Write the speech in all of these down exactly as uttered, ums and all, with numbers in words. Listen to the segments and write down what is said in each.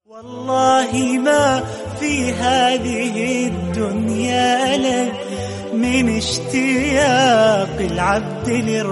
والله ما في هذه الدنيا لك من اشتياق العبد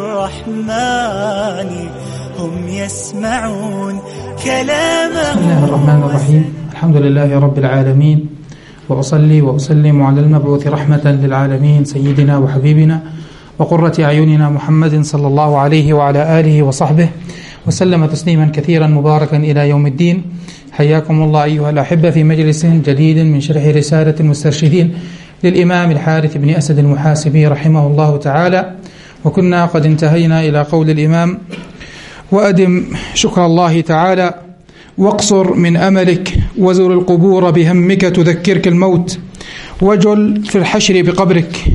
للرحمن هم يسمعون كلامه. بسم الله الرحمن الرحيم. الحمد لله رب العالمين، وأصلي وأسلم على المبعوث رحمة للعالمين سيدنا وحبيبنا وقرة أعيننا محمد صلى الله عليه وعلى آله وصحبه وسلم تسليما كثيرا مباركا إلى يوم الدين. حياكم الله أيها الأحبة في مجلس جديد من شرح رسالة المسترشدين للإمام الحارث بن أسد المحاسبي رحمه الله تعالى، وكنا قد انتهينا إلى قول الإمام: وأدم شكر الله تعالى واقصر من أملك وزر القبور بهمك تذكرك الموت وجل في الحشر بقبرك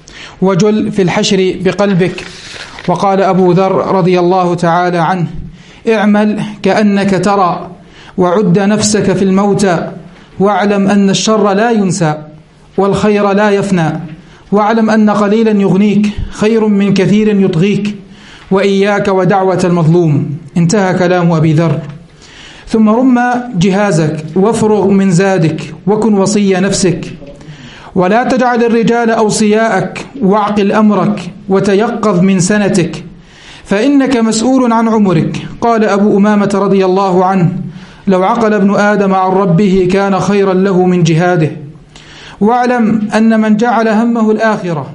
وجل في الحشر بقلبك. وقال أبو ذر رضي الله تعالى عنه: اعمل كأنك ترى وعد نفسك في الموتى واعلم أن الشر لا ينسى والخير لا يفنى واعلم أن قليلا يغنيك خير من كثير يطغيك وإياك ودعوة المظلوم. انتهى كلام أبي ذر. ثم رم جهازك وافرغ من زادك وكن وصي نفسك ولا تجعل الرجال أوصياءك واعقل أمرك وتيقظ من سنتك فإنك مسؤول عن عمرك. قال أبو أمامة رضي الله عنه: لو عقل ابن آدم عن ربه كان خيرا له من جهاده. واعلم أن من جعل همه الآخرة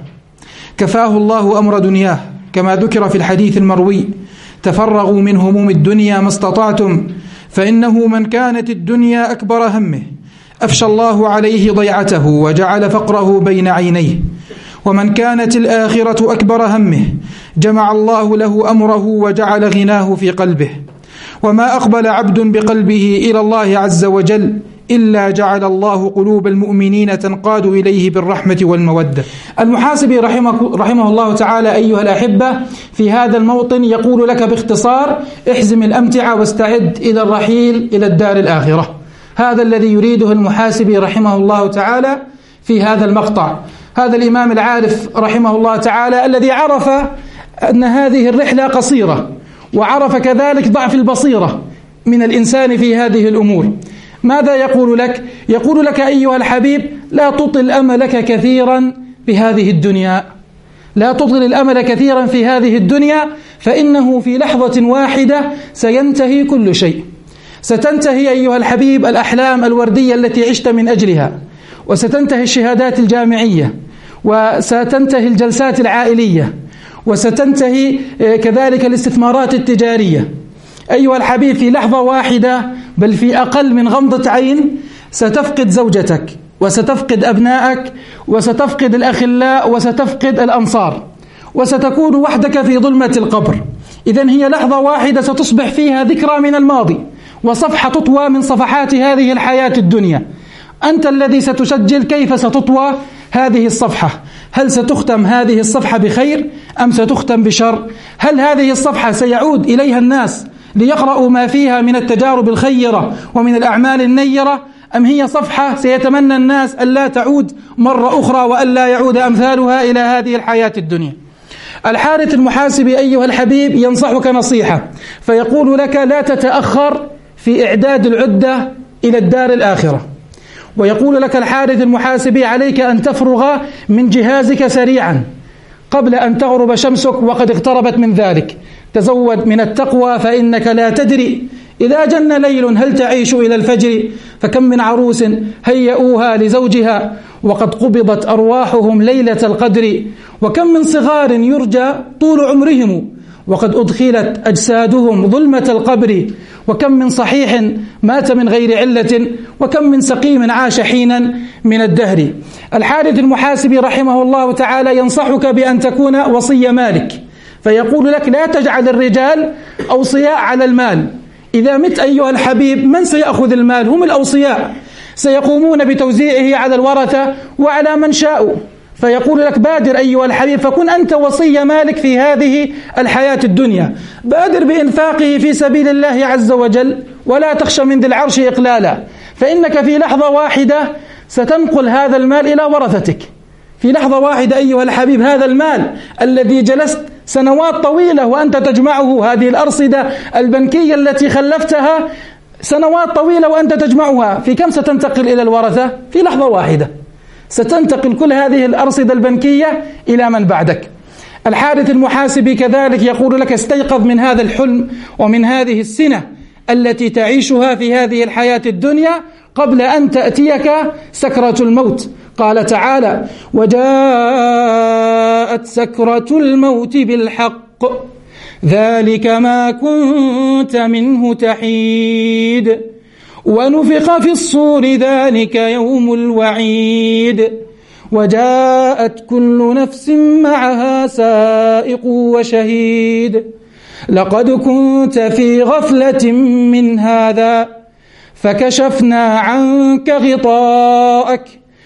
كفاه الله أمر دنياه، كما ذكر في الحديث المروي: تفرغوا من هموم الدنيا ما استطعتم فإنه من كانت الدنيا أكبر همه أفشى الله عليه ضيعته وجعل فقره بين عينيه، ومن كانت الآخرة أكبر همه جمع الله له أمره وجعل غناه في قلبه. وما أقبل عبد بقلبه إلى الله عز وجل إلا جعل الله قلوب المؤمنين تنقاد إليه بالرحمة والمودة. المحاسبي رحمه, رحمه الله تعالى أيها الأحبة في هذا الموطن يقول لك باختصار: احزم الأمتعة واستعد إلى الرحيل إلى الدار الآخرة. هذا الذي يريده المحاسبي رحمه الله تعالى في هذا المقطع. هذا الإمام العارف رحمه الله تعالى الذي عرف أن هذه الرحلة قصيرة، وعرف كذلك ضعف البصيرة من الإنسان في هذه الأمور. ماذا يقول لك؟ يقول لك أيها الحبيب: لا تطل أملك كثيرا في هذه الدنيا، لا تطل الأمل كثيرا في هذه الدنيا، فإنه في لحظة واحدة سينتهي كل شيء. ستنتهي أيها الحبيب الأحلام الوردية التي عشت من أجلها، وستنتهي الشهادات الجامعية، وستنتهي الجلسات العائلية، وستنتهي كذلك الاستثمارات التجارية. أيها الحبيب في لحظة واحدة بل في أقل من غمضة عين ستفقد زوجتك وستفقد أبنائك وستفقد الأخلاء وستفقد الأنصار، وستكون وحدك في ظلمة القبر. إذن هي لحظة واحدة ستصبح فيها ذكرى من الماضي وصفحة تطوى من صفحات هذه الحياة الدنيا. أنت الذي ستسجل كيف ستطوى هذه الصفحة. هل ستختم هذه الصفحة بخير أم ستختم بشر؟ هل هذه الصفحة سيعود إليها الناس ليقرأوا ما فيها من التجارب الخيرة ومن الأعمال النيرة، أم هي صفحة سيتمنى الناس ألا تعود مرة أخرى وألا يعود أمثالها إلى هذه الحياة الدنيا؟ الحارث المحاسبي أيها الحبيب ينصحك نصيحة فيقول لك: لا تتأخر في إعداد العدة إلى الدار الآخرة. ويقول لك الحارث المحاسبي: عليك أن تفرغ من جهازك سريعا قبل أن تغرب شمسك وقد اقتربت من ذلك. تزود من التقوى فإنك لا تدري إذا جن ليل هل تعيش إلى الفجر، فكم من عروس هيئوها لزوجها وقد قبضت أرواحهم ليلة القدر، وكم من صغار يرجى طول عمرهم وقد أدخلت أجسادهم ظلمة القبر، وكم من صحيح مات من غير علة وكم من سقيم عاش حينا من الدهر. الحارث المحاسبي رحمه الله تعالى ينصحك بأن تكون وصي مالك، فيقول لك: لا تجعل الرجال أوصياء على المال. إذا مت أيها الحبيب من سيأخذ المال؟ هم الأوصياء، سيقومون بتوزيعه على الورثة وعلى من شاءوا. فيقول لك: بادر أيها الحبيب فكن أنت وصي مالك في هذه الحياة الدنيا، بادر بإنفاقه في سبيل الله عز وجل ولا تخشى من ذي العرش إقلالا، فإنك في لحظة واحدة ستنقل هذا المال إلى ورثتك. في لحظة واحدة أيها الحبيب هذا المال الذي جلست سنوات طويلة وأنت تجمعه، هذه الأرصدة البنكية التي خلفتها سنوات طويلة وأنت تجمعها، في كم ستنتقل إلى الورثة؟ في لحظة واحدة ستنتقل كل هذه الأرصدة البنكية إلى من بعدك. الحارث المحاسبي كذلك يقول لك استيقظ من هذا الحلم ومن هذه السنة التي تعيشها في هذه الحياة الدنيا قبل أن تأتيك سكرة الموت. قال تعالى: وجاءت سكرة الموت بالحق ذلك ما كنت منه تحيد ونفخ في الصور ذلك يوم الوعيد وجاءت كل نفس معها سائق وشهيد لقد كنت في غفلة من هذا فكشفنا عنك غطاءك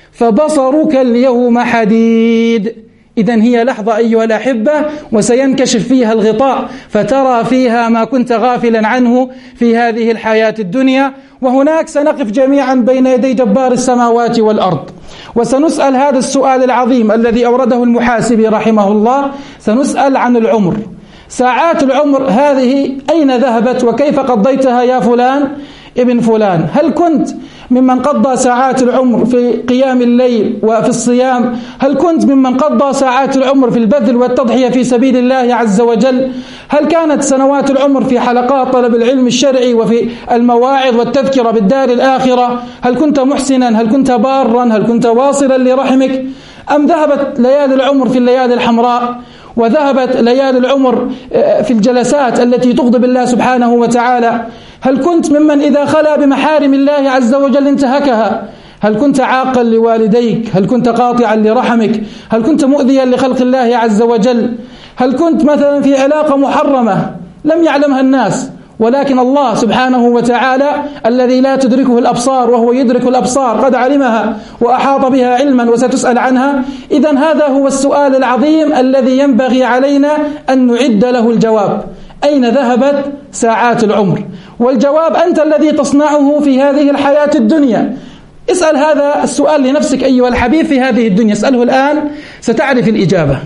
فبصرك اليوم حديد. إذن هي لحظة أيها الأحبة وسينكشف فيها الغطاء فترى فيها ما كنت غافلا عنه في هذه الحياة الدنيا، وهناك سنقف جميعا بين يدي جبار السماوات والأرض وسنسأل هذا السؤال العظيم الذي أورده المحاسبي رحمه الله. سنسأل عن العمر، ساعات العمر هذه أين ذهبت وكيف قضيتها يا فلان ابن فلان؟ هل كنت ممن قضى ساعات العمر في قيام الليل وفي الصيام؟ هل كنت ممن قضى ساعات العمر في البذل والتضحية في سبيل الله عز وجل؟ هل كانت سنوات العمر في حلقات طلب العلم الشرعي وفي المواعظ والتذكرة بالدار الآخرة؟ هل كنت محسنا؟ هل كنت بارا؟ هل كنت واصلا لرحمك؟ أم ذهبت ليالي العمر في الليالي الحمراء وذهبت ليالي العمر في الجلسات التي تغضب الله سبحانه وتعالى؟ هل كنت ممن إذا خلا بمحارم الله عز وجل انتهكها؟ هل كنت عاقا لوالديك؟ هل كنت قاطعا لرحمك؟ هل كنت مؤذيا لخلق الله عز وجل؟ هل كنت مثلا في علاقة محرمة لم يعلمها الناس ولكن الله سبحانه وتعالى الذي لا تدركه الأبصار وهو يدرك الأبصار قد علمها وأحاط بها علما وستسأل عنها؟ إذن هذا هو السؤال العظيم الذي ينبغي علينا أن نعد له الجواب. أين ذهبت ساعات العمر؟ والجواب أنت الذي تصنعه في هذه الحياة الدنيا. اسأل هذا السؤال لنفسك أيها الحبيب في هذه الدنيا، اسأله الآن ستعرف الإجابة،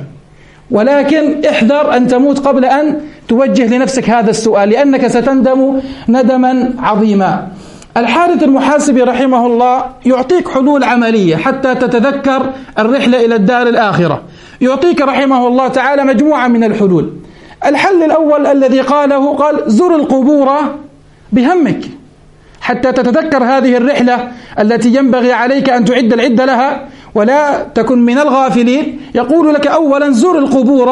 ولكن احذر أن تموت قبل أن توجه لنفسك هذا السؤال لأنك ستندم ندما عظيما. الحارث المحاسبي رحمه الله يعطيك حلول عملية حتى تتذكر الرحلة إلى الدار الآخرة. يعطيك رحمه الله تعالى مجموعة من الحلول. الحل الأول الذي قاله قال: زر القبور بهمك حتى تتذكر هذه الرحلة التي ينبغي عليك أن تعد العدة لها ولا تكن من الغافلين. يقول لك أولا: زر القبور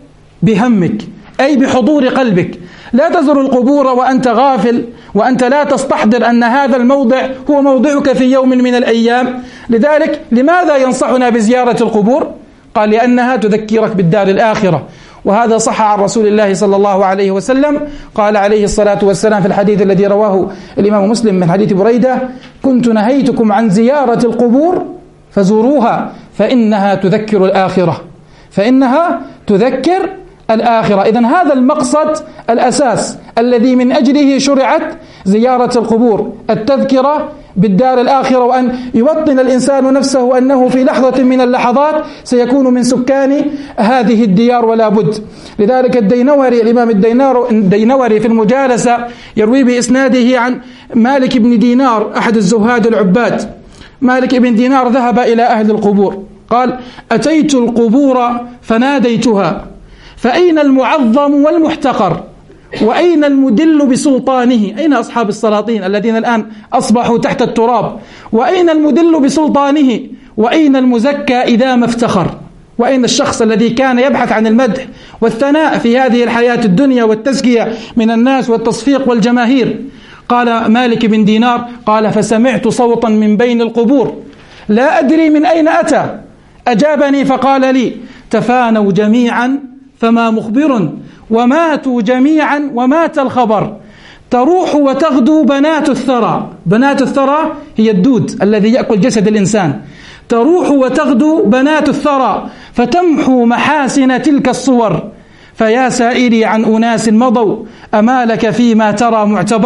بهمك، أي بحضور قلبك. لا تزر القبور وأنت غافل وأنت لا تستحضر أن هذا الموضع هو موضعك في يوم من الأيام. لذلك لماذا ينصحنا بزيارة القبور؟ قال: لأنها تذكرك بالدار الآخرة، وهذا صح عن رسول الله صلى الله عليه وسلم. قال عليه الصلاة والسلام في الحديث الذي رواه الإمام مسلم من حديث بريدة: كنت نهيتكم عن زيارة القبور فزوروها فإنها تذكر الآخرة، فإنها تذكر الآخرة. إذن هذا المقصد الأساس الذي من أجله شرعت زيارة القبور، التذكرة بالدار الآخرة، وأن يوطن الإنسان نفسه أنه في لحظة من اللحظات سيكون من سكان هذه الديار ولا بد. لذلك الدينوري الإمام الدينوري في المجالسة يروي بإسناده عن مالك بن دينار أحد الزهاد العباد. مالك بن دينار ذهب إلى أهل القبور قال: أتيت القبور فناديتها فأين المعظم والمحتقر وأين المدل بسلطانه؟ أين أصحاب السلاطين الذين الآن أصبحوا تحت التراب؟ وأين المدل بسلطانه؟ وأين المزكى إذا ما افتخر؟ وأين الشخص الذي كان يبحث عن المدح والثناء في هذه الحياة الدنيا والتزكية من الناس والتصفيق والجماهير؟ قال مالك بن دينار: قال: فسمعت صوتا من بين القبور لا أدري من أين أتى، أجابني فقال لي: تفانوا جميعا فما مخبر، وماتوا جميعا ومات الخبر، تروح وتغدو بنات الثرى. بنات الثرى هي الدود الذي يأكل جسد الإنسان. تروح وتغدو بنات الثرى فتمحو محاسن تلك الصور، فيا سائلي عن أناس مضوا أما لك فيما ترى معتبر؟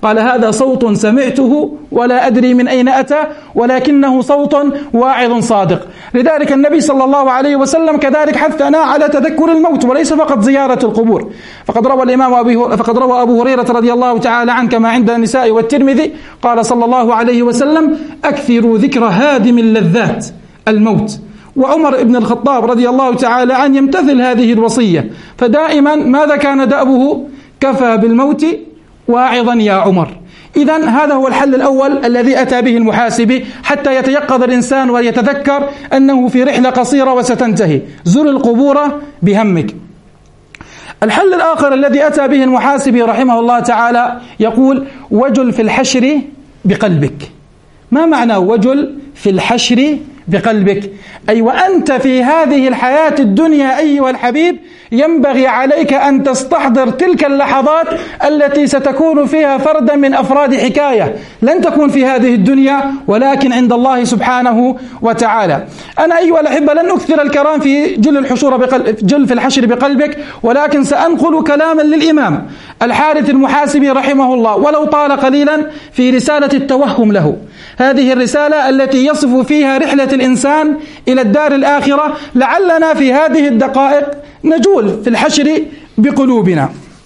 قال هذا صوت سمعته ولا أدري من أين أتى ولكنه صوت واعظ صادق. لذلك النبي صلى الله عليه وسلم كذلك حثنا على تذكر الموت وليس فقط زيارة القبور. فقد روى الإمام أبي فقد روى أبو هريرة رضي الله تعالى عنه كما عند النساء والترمذي قال صلى الله عليه وسلم أكثروا ذكر هادم اللذات الموت. وعمر بن الخطاب رضي الله تعالى عنه يمتثل هذه الوصية، فدائما ماذا كان دأبه؟ كفى بالموت واعظا يا عمر. إذن هذا هو الحل الأول الذي أتى به المحاسبي حتى يتيقظ الإنسان ويتذكر أنه في رحلة قصيرة وستنتهي. زر القبور بهمك. الحل الآخر الذي أتى به المحاسبي رحمه الله تعالى يقول وجل في الحشر بقلبك. ما معنى وجل في الحشر بقلبك؟ أي وأنت في هذه الحياة الدنيا أيها الحبيب ينبغي عليك أن تستحضر تلك اللحظات التي ستكون فيها فردا من أفراد حكاية لن تكون في هذه الدنيا ولكن عند الله سبحانه وتعالى. أنا أيها الأحبة لن أكثر الكلام في جل الحشور بقلب جل في الحشر بقلبك، ولكن سأنقل كلاما للإمام الحارث المحاسبي رحمه الله ولو طال قليلا في رسالة التوهم له. هذه الرسالة التي يصف فيها رحلة الإنسان إلى الدار الآخرة، لعلنا في هذه الدقائق نجول في الحشر بقلوبنا.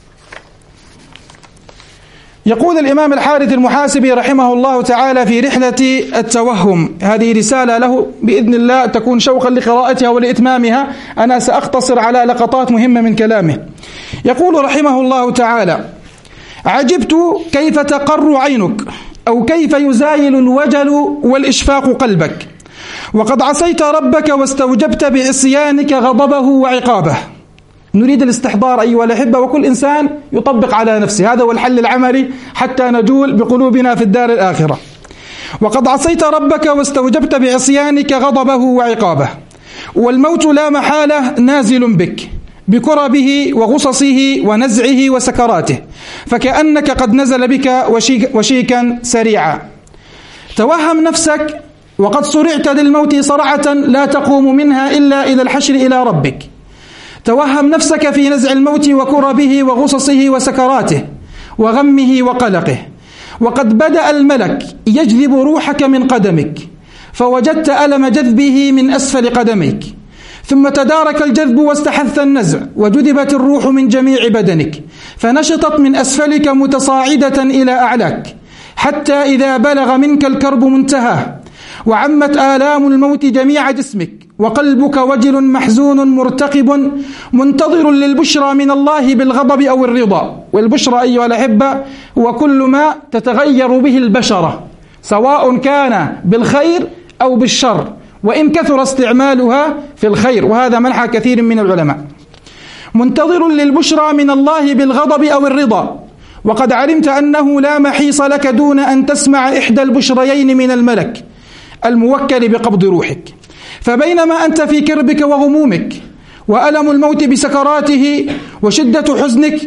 يقول الإمام الحارث المحاسبي رحمه الله تعالى في رحلة التوهم، هذه رسالة له بإذن الله تكون شوقا لقراءتها ولإتمامها، أنا سأختصر على لقطات مهمة من كلامه. يقول رحمه الله تعالى عجبت كيف تقر عينك أو كيف يزايل الوجل والإشفاق قلبك وقد عصيت ربك واستوجبت بعصيانك غضبه وعقابه. نريد الاستحضار أيها الأحبة، وكل إنسان يطبق على نفسه، هذا هو الحل العملي حتى نجول بقلوبنا في الدار الآخرة. وقد عصيت ربك واستوجبت بعصيانك غضبه وعقابه والموت لا محالة نازل بك بكربه وغصصه ونزعه وسكراته فكأنك قد نزل بك وشيك وشيكا سريعا. توهم نفسك وقد صرعت للموت صرعة لا تقوم منها إلا إلى الحشر إلى ربك. توهم نفسك في نزع الموت وكربه وغصصه وسكراته وغمه وقلقه وقد بدأ الملك يجذب روحك من قدمك فوجدت ألم جذبه من أسفل قدميك ثم تدارك الجذب واستحث النزع وجذبت الروح من جميع بدنك فنشطت من أسفلك متصاعدة إلى أعلاك حتى إذا بلغ منك الكرب منتهاه وعمت آلام الموت جميع جسمك وقلبك وجل محزون مرتقب منتظر للبشرى من الله بالغضب أو الرضا. والبشرى أيها الأحبة هو كل ما تتغير به البشرة سواء كان بالخير أو بالشر وإن كثر استعمالها في الخير، وهذا منحى كثير من العلماء. منتظر للبشرى من الله بالغضب أو الرضا وقد علمت أنه لا محيص لك دون أن تسمع إحدى البشريين من الملك الموكل بقبض روحك. فبينما أنت في كربك وغمومك وألم الموت بسكراته وشدة حزنك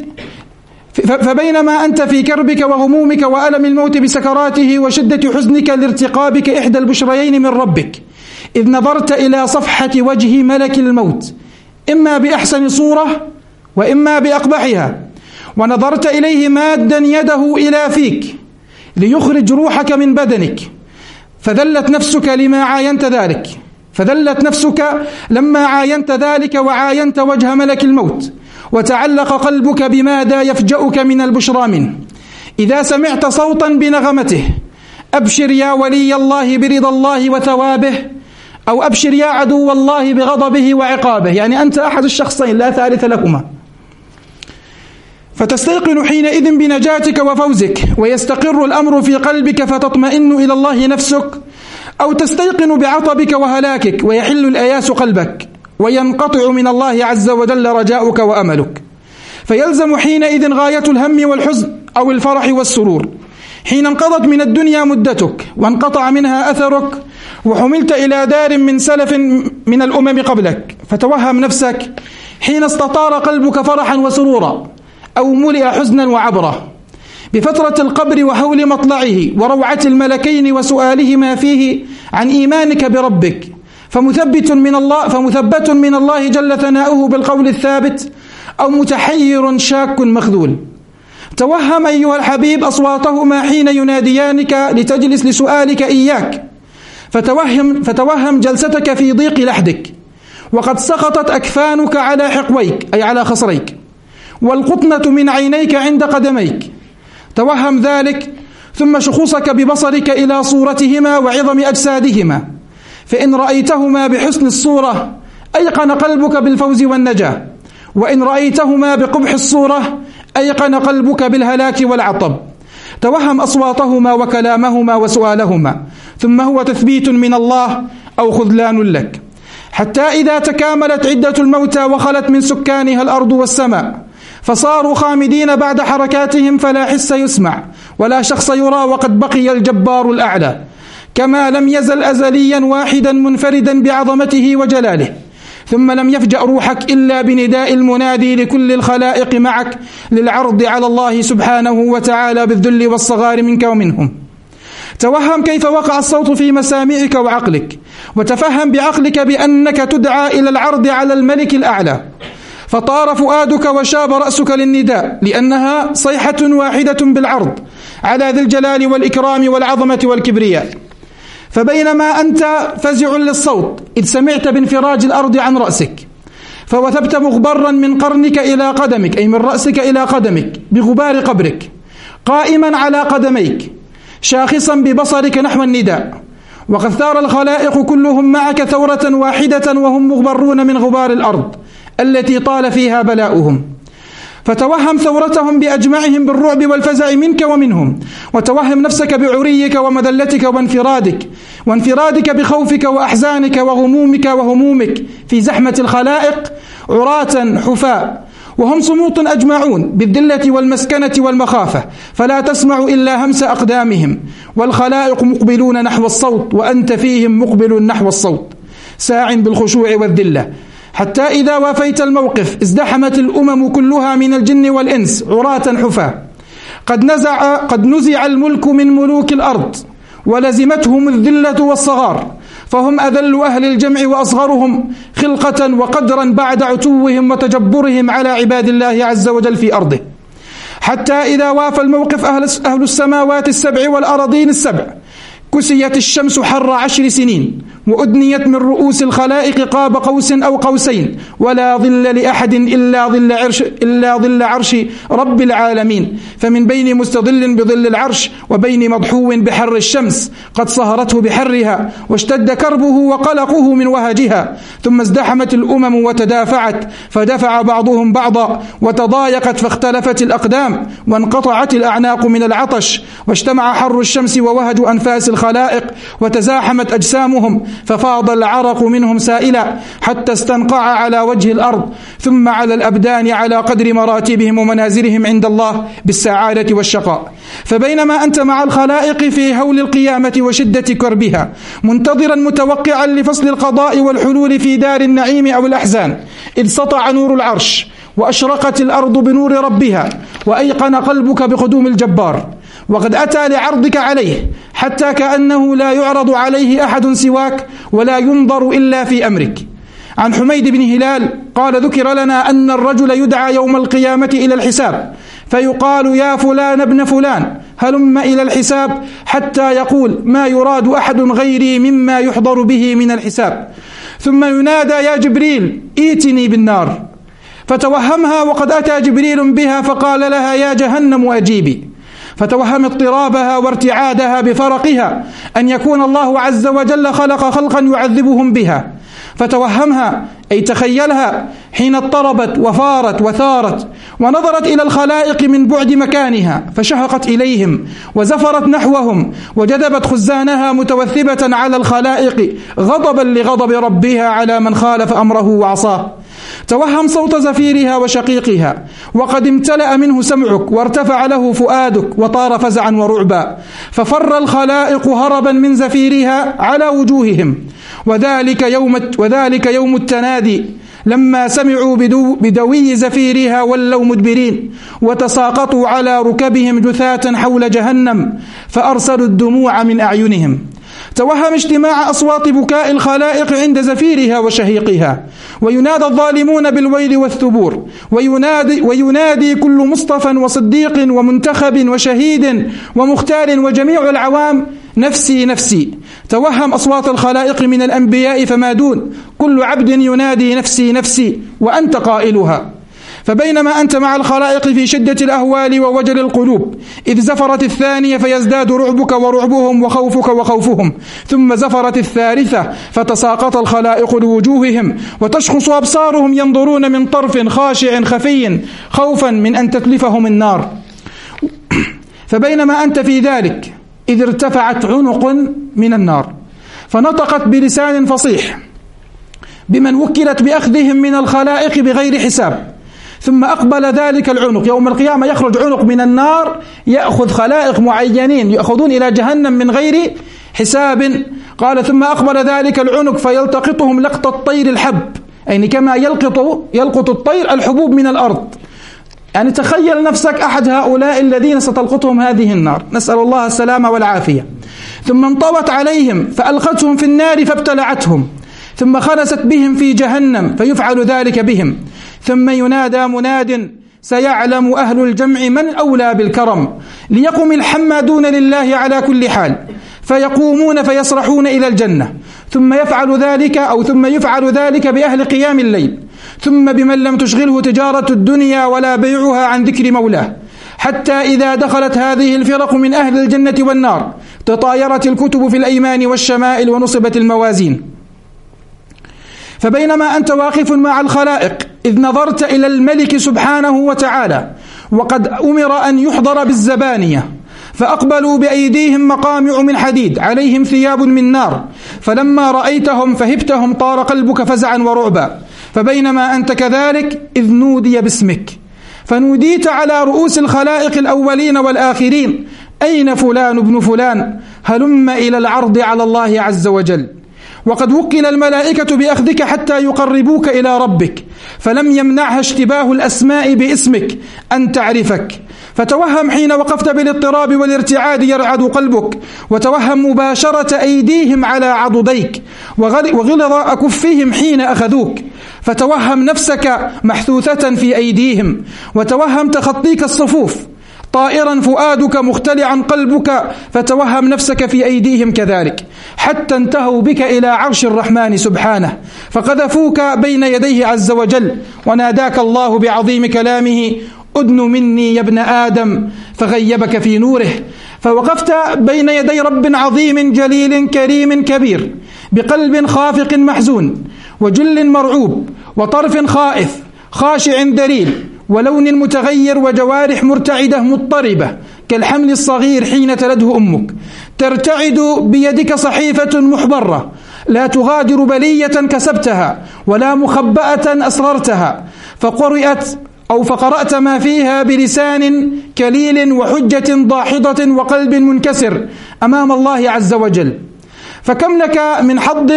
فبينما أنت في كربك وغمومك وألم الموت بسكراته وشدة حزنك لارتقابك إحدى البشريين من ربك إذ نظرت إلى صفحة وجه ملك الموت إما بأحسن صورة وإما بأقبحها ونظرت إليه مادا يده إلى فيك ليخرج روحك من بدنك فذلت نفسك لما عاينت ذلك فذلت نفسك لما عاينت ذلك وعاينت وجه ملك الموت وتعلق قلبك بماذا يفجأك من البشرى منه إذا سمعت صوتا بنغمته أبشر يا ولي الله برضا الله وثوابه أو أبشر يا عدو الله بغضبه وعقابه، يعني أنت أحد الشخصين لا ثالث لكما. فتستيقن حينئذ بنجاتك وفوزك ويستقر الأمر في قلبك فتطمئن إلى الله نفسك، أو تستيقن بعطبك وهلاكك ويحل الأياس قلبك وينقطع من الله عز وجل رجاؤك وأملك. فيلزم حينئذ غاية الهم والحزن أو الفرح والسرور حين انقضت من الدنيا مدتك وانقطع منها أثرك وحملت إلى دار من سلف من الأمم قبلك. فتوهم نفسك حين استطار قلبك فرحا وسرورا أو ملئ حزنا وعبرة بفترة القبر وهول مطلعه وروعة الملكين وسؤالهما فيه عن إيمانك بربك فمثبت من الله فمثبت من الله جل ثناؤه بالقول الثابت أو متحير شاك مخذول. توهم أيها الحبيب أصواتهما حين يناديانك لتجلس لسؤالك إياك، فتوهم, فتوهم جلستك في ضيق لحدك، وقد سقطت أكفانك على حقويك أي على خصريك، والقطنة من عينيك عند قدميك. توهم ذلك، ثم شخوصك ببصرك إلى صورتهما وعظم أجسادهما، فإن رأيتهما بحسن الصورة أيقن قلبك بالفوز والنجاة، وإن رأيتهما بقبح الصورة أيقن قلبك بالهلاك والعطب. توهم أصواتهما وكلامهما وسؤالهما، ثم هو تثبيت من الله أو خذلان لك، حتى إذا تكاملت عدة الموتى وخلت من سكانها الأرض والسماء، فصاروا خامدين بعد حركاتهم، فلا حس يسمع ولا شخص يرى، وقد بقي الجبار الأعلى كما لم يزل أزليا واحدا منفردا بعظمته وجلاله. ثم لم يفجأ روحك إلا بنداء المنادي لكل الخلائق معك للعرض على الله سبحانه وتعالى بالذل والصغار منك ومنهم. توهم كيف وقع الصوت في مسامعك وعقلك، وتفهم بعقلك بأنك تدعى إلى العرض على الملك الأعلى، فطار فؤادك وشاب رأسك للنداء، لأنها صيحة واحدة بالعرض على ذي الجلال والإكرام والعظمة والكبرياء. فبينما أنت فزع للصوت إذ سمعت بانفراج الأرض عن رأسك، فوثبت مغبرا من قرنك إلى قدمك أي من رأسك إلى قدمك بغبار قبرك، قائما على قدميك شاخصا ببصرك نحو النداء، وقد ثار الخلائق كلهم معك ثورة واحدة وهم مغبرون من غبار الأرض التي طال فيها بلاؤهم. فتوهم ثورتهم بأجمعهم بالرعب والفزع منك ومنهم، وتوهم نفسك بعريك ومذلتك وانفرادك وانفرادك بخوفك وأحزانك وغمومك وهمومك في زحمة الخلائق عراة حفاء، وهم صموت أجمعون بالذلة والمسكنة والمخافة، فلا تسمع إلا همس أقدامهم، والخلائق مقبلون نحو الصوت وأنت فيهم مقبل نحو الصوت ساع بالخشوع والذلة، حتى إذا وافيت الموقف ازدحمت الأمم كلها من الجن والإنس عراة حفاة، قد نزع, قد نزع الملك من ملوك الأرض ولزمتهم الذلة والصغار، فهم أذل أهل الجمع وأصغرهم خلقة وقدرا بعد عتوهم وتجبرهم على عباد الله عز وجل في أرضه، حتى إذا وافى الموقف أهل السماوات السبع والأراضين السبع كسيت الشمس حر عشر سنين، وأدنيت من رؤوس الخلائق قاب قوس أو قوسين، ولا ظل لأحد إلا ظل عرش, إلا ظل عرش رب العالمين، فمن بين مستظل بظل العرش وبين مضحو بحر الشمس قد صهرته بحرها واشتد كربه وقلقه من وهجها، ثم ازدحمت الأمم وتدافعت فدفع بعضهم بعضا، وتضايقت فاختلفت الأقدام، وانقطعت الأعناق من العطش، واجتمع حر الشمس ووهج أنفاس الخلائق، وتزاحمت أجسامهم ففاض العرق منهم سائلا حتى استنقع على وجه الأرض، ثم على الأبدان على قدر مراتبهم ومنازلهم عند الله بالسعادة والشقاء. فبينما أنت مع الخلائق في هول القيامة وشدة كربها منتظرا متوقعا لفصل القضاء والحلول في دار النعيم أو الأحزان، إذ سطع نور العرش وأشرقت الأرض بنور ربها، وأيقن قلبك بقدوم الجبار، وقد أتى لعرضك عليه حتى كأنه لا يعرض عليه أحد سواك ولا ينظر إلا في أمرك. عن حميد بن هلال قال: ذكر لنا أن الرجل يدعى يوم القيامة إلى الحساب، فيقال: يا فلان ابن فلان هلم إلى الحساب، حتى يقول: ما يراد أحد غيري مما يحضر به من الحساب، ثم ينادى: يا جبريل إيتني بالنار، فتوهمها وقد أتى جبريل بها فقال لها: يا جهنم أجيبي، فتوهم اضطرابها وارتعادها بفرقها أن يكون الله عز وجل خلق خلقا يعذبهم بها، فتوهمها أي تخيلها حين اضطربت وفارت وثارت ونظرت إلى الخلائق من بعد مكانها، فشهقت إليهم وزفرت نحوهم وجذبت خزانها متوثبة على الخلائق غضبا لغضب ربها على من خالف أمره وعصاه. توهم صوت زفيرها وشقيقها، وقد امتلأ منه سمعك وارتفع له فؤادك وطار فزعا ورعبا، ففر الخلائق هربا من زفيرها على وجوههم. وذلك يوم وذلك يوم التنادي، لما سمعوا بدو بدوي زفيرها ولوا مدبرين، وتساقطوا على ركبهم جثاة حول جهنم، فأرسلوا الدموع من أعينهم. توهم اجتماع أصوات بكاء الخلائق عند زفيرها وشهيقها، وينادى الظالمون بالويل والثبور، وينادي, وينادي كل مصطفى وصديق ومنتخب وشهيد ومختار وجميع العوام نفسي نفسي. توهم أصوات الخلائق من الأنبياء فما دون، كل عبد ينادي نفسي نفسي وأنت قائلها. فبينما أنت مع الخلائق في شدة الأهوال ووجل القلوب، إذ زفرت الثانية فيزداد رعبك ورعبهم وخوفك وخوفهم، ثم زفرت الثالثة فتساقط الخلائق لوجوههم وتشخص أبصارهم ينظرون من طرف خاشع خفي خوفا من أن تتلفهم النار. فبينما أنت في ذلك إذ ارتفعت عنق من النار فنطقت بلسان فصيح بمن وكلت بأخذهم من الخلائق بغير حساب، ثم أقبل ذلك العنق يوم القيامة، يخرج عنق من النار يأخذ خلائق معينين يأخذون إلى جهنم من غير حساب. قال ثم أقبل ذلك العنق فيلتقطهم لقط الطير الحب، يعني كما يلقط يلقط الطير الحبوب من الأرض. يعني تخيل نفسك أحد هؤلاء الذين ستلقطهم هذه النار، نسأل الله السلامة والعافية. ثم انطوت عليهم فألقتهم في النار فابتلعتهم، ثم خلست بهم في جهنم فيفعل ذلك بهم. ثم ينادى مناد سيعلم أهل الجمع من أولى بالكرم، ليقم الحمادون لله على كل حال، فيقومون فيسرحون إلى الجنة. ثم يفعل ذلك أو ثم يفعل ذلك بأهل قيام الليل، ثم بمن لم تشغله تجارة الدنيا ولا بيعها عن ذكر مولاه، حتى إذا دخلت هذه الفرق من أهل الجنة والنار تطايرت الكتب في الأيمان والشمائل ونصبت الموازين. فبينما أنت واقف مع الخلائق إذ نظرت إلى الملك سبحانه وتعالى وقد أمر أن يحضر بالزبانية، فأقبلوا بأيديهم مقامع من حديد عليهم ثياب من نار، فلما رأيتهم فهبتهم طار قلبك فزعا ورعبا. فبينما أنت كذلك إذ نودي باسمك، فنوديت على رؤوس الخلائق الأولين والآخرين: أين فلان ابن فلان؟ هلم إلى العرض على الله عز وجل. وقد وكل الملائكة بأخذك حتى يقربوك إلى ربك، فلم يمنعها اشتباه الأسماء باسمك أن تعرفك. فتوهم حين وقفت بالاضطراب والارتعاد يرعد قلبك، وتوهم مباشرة أيديهم على عضديك وغلظ أكفهم حين أخذوك، فتوهم نفسك محثوثة في أيديهم، وتوهم تخطيك الصفوف طائرا فؤادك مختلعا قلبك، فتوهم نفسك في أيديهم كذلك، حتى انتهوا بك إلى عرش الرحمن سبحانه، فقذفوك بين يديه عز وجل، وناداك الله بعظيم كلامه: أدن مني يا ابن آدم، فغيبك في نوره. فوقفت بين يدي رب عظيم جليل كريم كبير، بقلب خافق محزون، وجل مرعوب، وطرف خائف خاشع دليل، ولون متغير، وجوارح مرتعدة مضطربة كالحمل الصغير حين تلده أمك، ترتعد بيدك صحيفة محبرة لا تغادر بلية كسبتها ولا مخبأة أسررتها، فقرأت أو فقرأت ما فيها بلسان كليل وحجة ضاحضة وقلب منكسر أمام الله عز وجل. فكم لك من حظ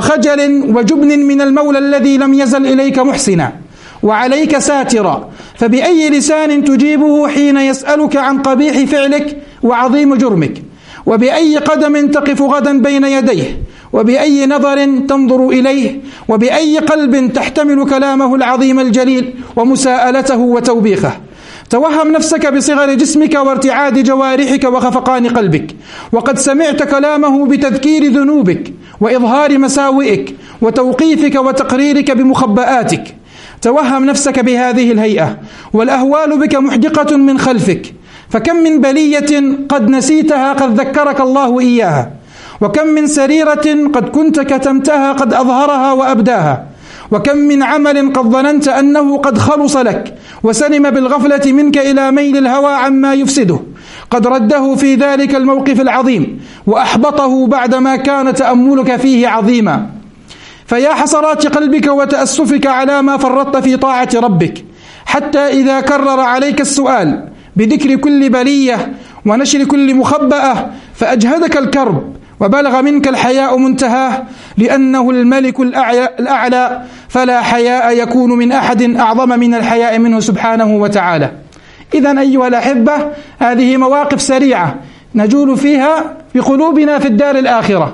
وخجل وجبن من المولى الذي لم يزل إليك محسنا وعليك ساترا، فبأي لسان تجيبه حين يسألك عن قبيح فعلك وعظيم جرمك؟ وبأي قدم تقف غدا بين يديه؟ وبأي نظر تنظر إليه؟ وبأي قلب تحتمل كلامه العظيم الجليل ومساءلته وتوبيخه؟ توهم نفسك بصغر جسمك وارتعاد جوارحك وخفقان قلبك، وقد سمعت كلامه بتذكير ذنوبك وإظهار مساوئك وتوقيفك وتقريرك بمخبآتك. توهم نفسك بهذه الهيئة والأهوال بك محدقة من خلفك، فكم من بلية قد نسيتها قد ذكرك الله إياها، وكم من سريرة قد كنت كتمتها قد أظهرها وأبداها، وكم من عمل قد ظننت أنه قد خلص لك وسلم بالغفلة منك إلى ميل الهوى عما يفسده، قد رده في ذلك الموقف العظيم وأحبطه بعدما كان تأملك فيه عظيما. فيا حسرات قلبك وتأسفك على ما فرطت في طاعة ربك، حتى إذا كرر عليك السؤال بذكر كل بلية ونشر كل مخبأة فأجهدك الكرب وبلغ منك الحياء منتهاه، لأنه الملك الأعلى، فلا حياء يكون من أحد أعظم من الحياء منه سبحانه وتعالى. إذن أيها الأحبة، هذه مواقف سريعة نجول فيها بقلوبنا في الدار الآخرة،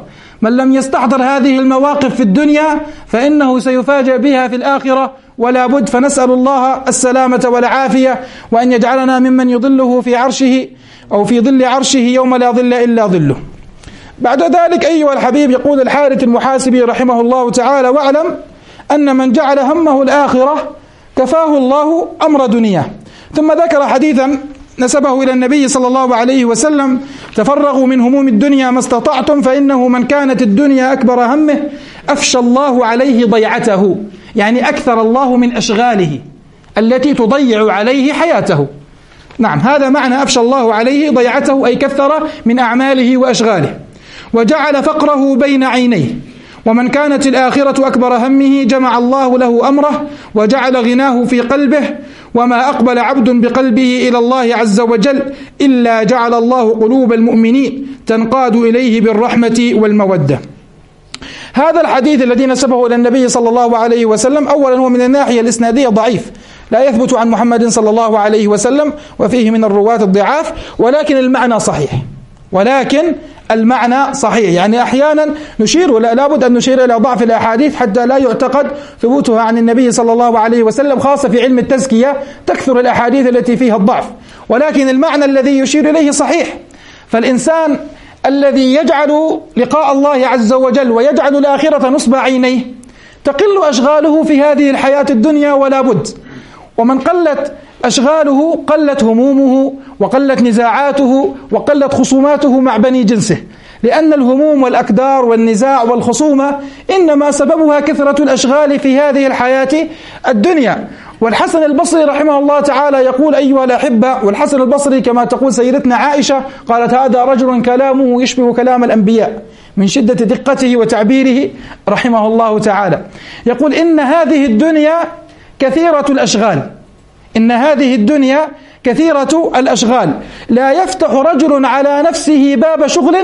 من لم يستحضر هذه المواقف في الدنيا فإنه سيفاجأ بها في الآخرة ولا بد. فنسأل الله السلامة والعافية، وأن يجعلنا ممن يظله في عرشه أو في ظل عرشه يوم لا ظل إلا ظله. بعد ذلك أيها الحبيب، يقول الحارث المحاسبي رحمه الله تعالى: واعلم أن من جعل همه الآخرة كفاه الله أمر دنياه. ثم ذكر حديثا نسبه إلى النبي صلى الله عليه وسلم: تفرغوا من هموم الدنيا ما استطعتم، فإنه من كانت الدنيا أكبر همه أفشى الله عليه ضيعته، يعني أكثر الله من أشغاله التي تضيع عليه حياته. نعم، هذا معنى أفشى الله عليه ضيعته، أي كثر من أعماله وأشغاله. وجعل فقره بين عينيه، ومن كانت الآخرة أكبر همه جمع الله له أمره وجعل غناه في قلبه، وما أقبل عبد بقلبه إلى الله عز وجل إلا جعل الله قلوب المؤمنين تنقاد إليه بالرحمة والمودة. هذا الحديث الذي نسبه إلى النبي صلى الله عليه وسلم أولا هو من الناحية الإسنادية ضعيف، لا يثبت عن محمد صلى الله عليه وسلم، وفيه من الرواة الضعاف، ولكن المعنى صحيح، ولكن المعنى صحيح. يعني أحيانا نشير ولا لابد أن نشير إلى ضعف الأحاديث حتى لا يعتقد ثبوتها عن النبي صلى الله عليه وسلم، خاصة في علم التزكية تكثر الأحاديث التي فيها الضعف، ولكن المعنى الذي يشير إليه صحيح. فالإنسان الذي يجعل لقاء الله عز وجل ويجعل الآخرة نصب عينيه تقل أشغاله في هذه الحياة الدنيا ولا بد. ومن قلت أشغاله قلت همومه وقلت نزاعاته وقلت خصوماته مع بني جنسه، لأن الهموم والأكدار والنزاع والخصومة إنما سببها كثرة الأشغال في هذه الحياة الدنيا. والحسن البصري رحمه الله تعالى يقول: أيها الأحبة، والحسن البصري كما تقول سيدتنا عائشة قالت: هذا رجل كلامه يشبه كلام الأنبياء من شدة دقته وتعبيره رحمه الله تعالى. يقول: إن هذه الدنيا كثيرة الأشغال، إن هذه الدنيا كثيرة الأشغال، لا يفتح رجل على نفسه باب شغل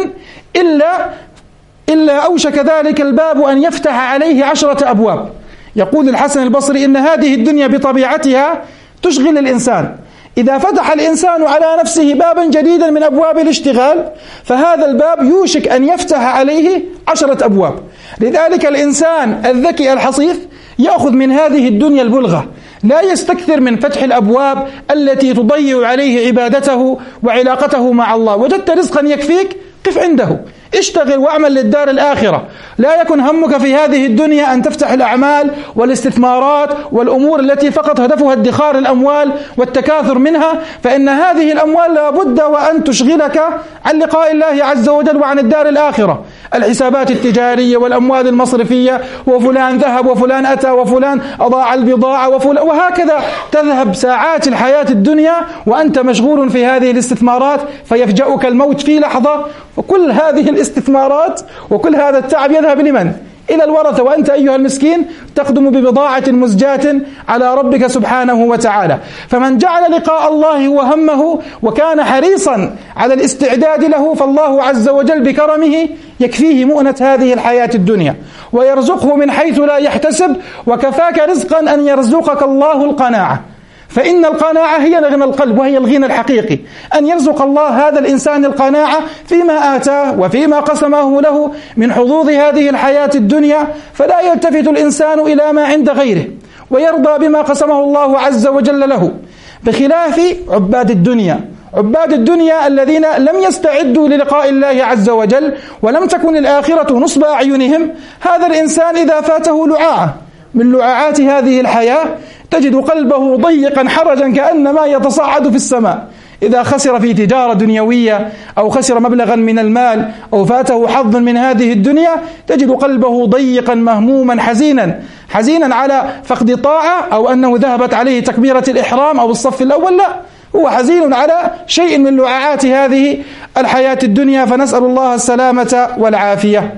إلا إلا أوشك ذلك الباب أن يفتح عليه عشرة أبواب. يقول الحسن البصري: إن هذه الدنيا بطبيعتها تشغل الإنسان، إذا فتح الإنسان على نفسه بابا جديدا من أبواب الاشتغال فهذا الباب يوشك أن يفتح عليه عشرة أبواب. لذلك الإنسان الذكي الحصيف يأخذ من هذه الدنيا البلغة، لا يستكثر من فتح الأبواب التي تضيع عليه عبادته وعلاقته مع الله. وجدت رزقا يكفيك قف عنده، اشتغل واعمل للدار الآخرة. لا يكن همك في هذه الدنيا أن تفتح الأعمال والاستثمارات والأمور التي فقط هدفها ادخار الأموال والتكاثر منها، فإن هذه الأموال لا بد وأن تشغلك عن لقاء الله عز وجل وعن الدار الآخرة. الحسابات التجارية والأموال المصرفية، وفلان ذهب وفلان أتى وفلان أضاع البضاعة وفلان، وهكذا تذهب ساعات الحياة الدنيا وأنت مشغول في هذه الاستثمارات، فيفجأك الموت في لحظة. وكل هذه الاستثمارات وكل هذا التعب يذهب لمن؟ إلى الورثة، وأنت أيها المسكين تقدم ببضاعة مزجاة على ربك سبحانه وتعالى. فمن جعل لقاء الله هو همه وكان حريصا على الاستعداد له، فالله عز وجل بكرمه يكفيه مؤنة هذه الحياة الدنيا ويرزقه من حيث لا يحتسب. وكفاك رزقا أن يرزقك الله القناعة، فإن القناعة هي غنى القلب وهي الغنى الحقيقي، أن يرزق الله هذا الإنسان القناعة فيما آتاه وفيما قسمه له من حظوظ هذه الحياة الدنيا، فلا يلتفت الإنسان إلى ما عند غيره ويرضى بما قسمه الله عز وجل له، بخلاف عباد الدنيا. عباد الدنيا الذين لم يستعدوا للقاء الله عز وجل ولم تكن الآخرة نصب أعينهم، هذا الإنسان إذا فاته لعاعة من لعاعات هذه الحياة تجد قلبه ضيقا حرجا كأنما يتصاعد في السماء. إذا خسر في تجارة دنيوية أو خسر مبلغا من المال أو فاته حظ من هذه الدنيا تجد قلبه ضيقا مهموما حزينا حزينا على فقد طاعة أو أنه ذهبت عليه تكبيرة الإحرام أو الصف الأول، لا، هو حزين على شيء من لعاعات هذه الحياة الدنيا، فنسأل الله السلامة والعافية.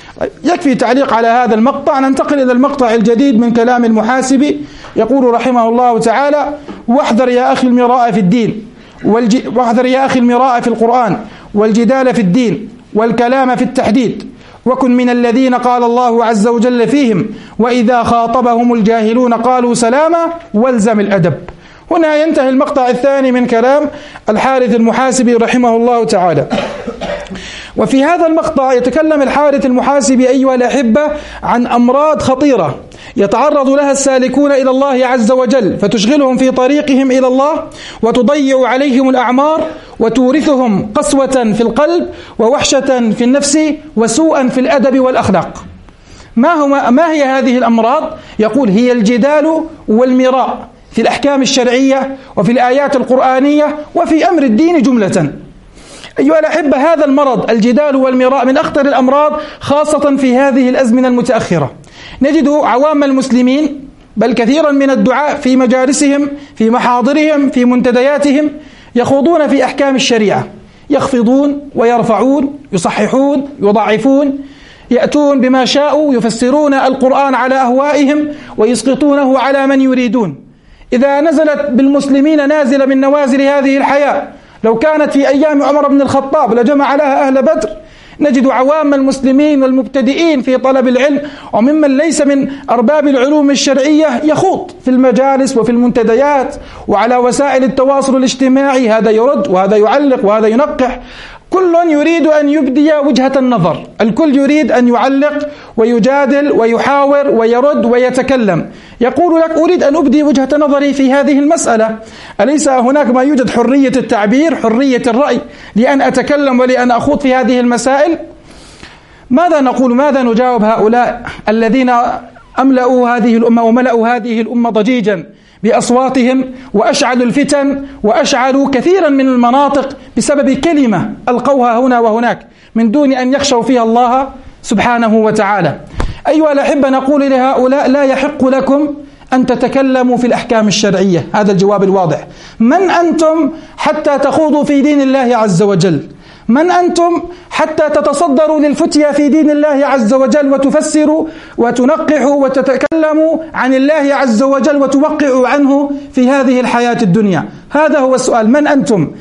يكفي تعليق على هذا المقطع. ننتقل إلى المقطع الجديد من كلام المحاسبي. يقول رحمه الله تعالى: واحذر يا أخي المراء في الدين والج... واحذر يا أخي المراء في القرآن والجدال في الدين والكلام في التحديد، وكن من الذين قال الله عز وجل فيهم: وإذا خاطبهم الجاهلون قالوا سلاما والزم الأدب. هنا ينتهي المقطع الثاني من كلام الحارث المحاسبي رحمه الله تعالى. وفي هذا المقطع يتكلم الحارث المحاسبي أيها الأحبة عن أمراض خطيرة يتعرض لها السالكون إلى الله عز وجل، فتشغلهم في طريقهم إلى الله وتضيع عليهم الأعمار وتورثهم قسوة في القلب ووحشة في النفس وسوءا في الأدب والأخلاق. ما, هو ما هي هذه الأمراض؟ يقول هي الجدال والمراء في الأحكام الشرعية وفي الآيات القرآنية وفي أمر الدين جملة. أيها الأحبة، هذا المرض الجدال والمراء من أخطر الأمراض خاصة في هذه الأزمنة المتأخرة. نجد عوام المسلمين بل كثيرا من الدعاء في مجالسهم في محاضرهم في منتدياتهم يخوضون في أحكام الشريعة، يخفضون ويرفعون، يصححون يضعفون، يأتون بما شاءوا، يفسرون القرآن على أهوائهم ويسقطونه على من يريدون. إذا نزلت بالمسلمين نازلة من نوازل هذه الحياة، لو كانت في أيام عمر بن الخطاب لجمع لها أهل بدر، نجد عوام المسلمين والمبتدئين في طلب العلم وممن ليس من أرباب العلوم الشرعية يخوض في المجالس وفي المنتديات وعلى وسائل التواصل الاجتماعي، هذا يرد وهذا يعلق وهذا ينقح، كل يريد أن يبدي وجهة النظر، الكل يريد أن يعلق ويجادل ويحاور ويرد ويتكلم. يقول لك أريد أن أبدي وجهة نظري في هذه المسألة، أليس هناك ما يوجد حرية التعبير، حرية الرأي لأن أتكلم ولأن أخوض في هذه المسائل؟ ماذا نقول؟ ماذا نجاوب هؤلاء الذين أملأوا هذه الأمة وملأوا هذه الأمة ضجيجا بأصواتهم وأشعلوا الفتن وأشعلوا كثيرا من المناطق بسبب كلمة ألقوها هنا وهناك من دون أن يخشوا فيها الله سبحانه وتعالى؟ أيها الأحبة، نقول لهؤلاء لا يحق لكم أن تتكلموا في الأحكام الشرعية. هذا الجواب الواضح. من أنتم حتى تخوضوا في دين الله عز وجل؟ من أنتم حتى تتصدروا للفتية في دين الله عز وجل وتفسروا وتنقحوا وتتكلموا عن الله عز وجل وتوقعوا عنه في هذه الحياة الدنيا؟ هذا هو السؤال. من أنتم؟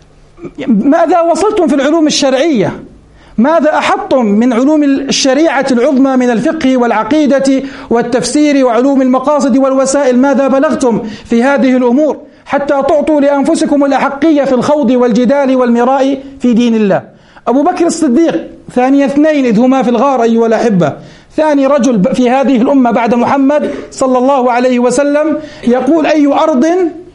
ماذا وصلتم في العلوم الشرعية؟ ماذا أحطتم من علوم الشريعة العظمى من الفقه والعقيدة والتفسير وعلوم المقاصد والوسائل؟ ماذا بلغتم في هذه الأمور حتى تعطوا لأنفسكم الأحقية في الخوض والجدال والمراء في دين الله؟ أبو بكر الصديق ثاني اثنين إذ هما في الغار أيها الأحبة، ثاني رجل في هذه الأمة بعد محمد صلى الله عليه وسلم، يقول أي أرض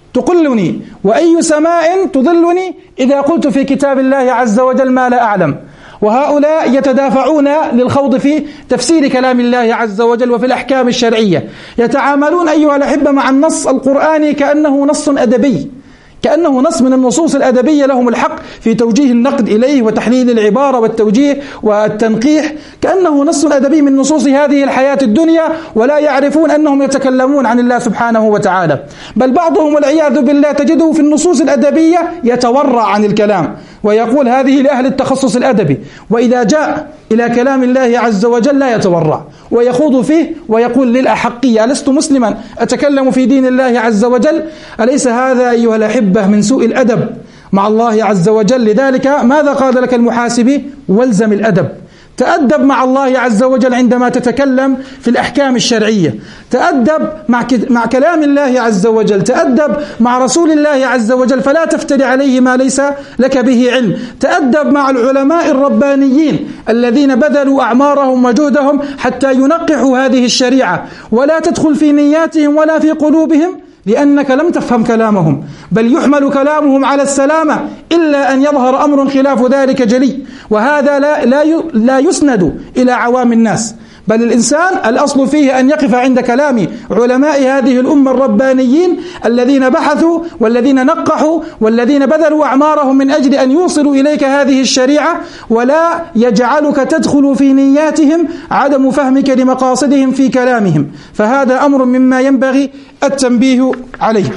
تقلني وأي سماء تظلني إذا قلت في كتاب الله عز وجل ما لا أعلم. وهؤلاء يتدافعون للخوض في تفسير كلام الله عز وجل وفي الأحكام الشرعية، يتعاملون أيها الأحبة مع النص القرآني كأنه نص أدبي، كأنه نص من النصوص الأدبية لهم الحق في توجيه النقد إليه وتحليل العبارة والتوجيه والتنقيح، كأنه نص أدبي من نصوص هذه الحياة الدنيا، ولا يعرفون أنهم يتكلمون عن الله سبحانه وتعالى. بل بعضهم والعياذ بالله تجده في النصوص الأدبية يتورع عن الكلام ويقول هذه لأهل التخصص الأدبي، وإذا جاء إلى كلام الله عز وجل لا يتورع ويخوض فيه ويقول للأحقية لست مسلما أتكلم في دين الله عز وجل. أليس هذا أيها الأحبة من سوء الأدب مع الله عز وجل؟ لذلك ماذا قال لك المحاسبي؟ والزم الأدب، تأدب مع الله عز وجل عندما تتكلم في الأحكام الشرعية، تأدب مع مع كلام الله عز وجل، تأدب مع رسول الله عز وجل فلا تفتري عليه ما ليس لك به علم، تأدب مع العلماء الربانيين الذين بذلوا أعمارهم وجهدهم حتى ينقحوا هذه الشريعة، ولا تدخل في نياتهم ولا في قلوبهم لأنك لم تفهم كلامهم، بل يحمل كلامهم على السلامة إلا أن يظهر أمر خلاف ذلك جلي، وهذا لا, لا, لا يسند إلى عوام الناس، بل الإنسان الأصل فيه أن يقف عند كلام علماء هذه الأمة الربانيين الذين بحثوا والذين نقحوا والذين بذلوا أعمارهم من أجل أن يوصلوا إليك هذه الشريعة، ولا يجعلك تدخل في نياتهم عدم فهمك لمقاصدهم في كلامهم، فهذا أمر مما ينبغي التنبيه عليه.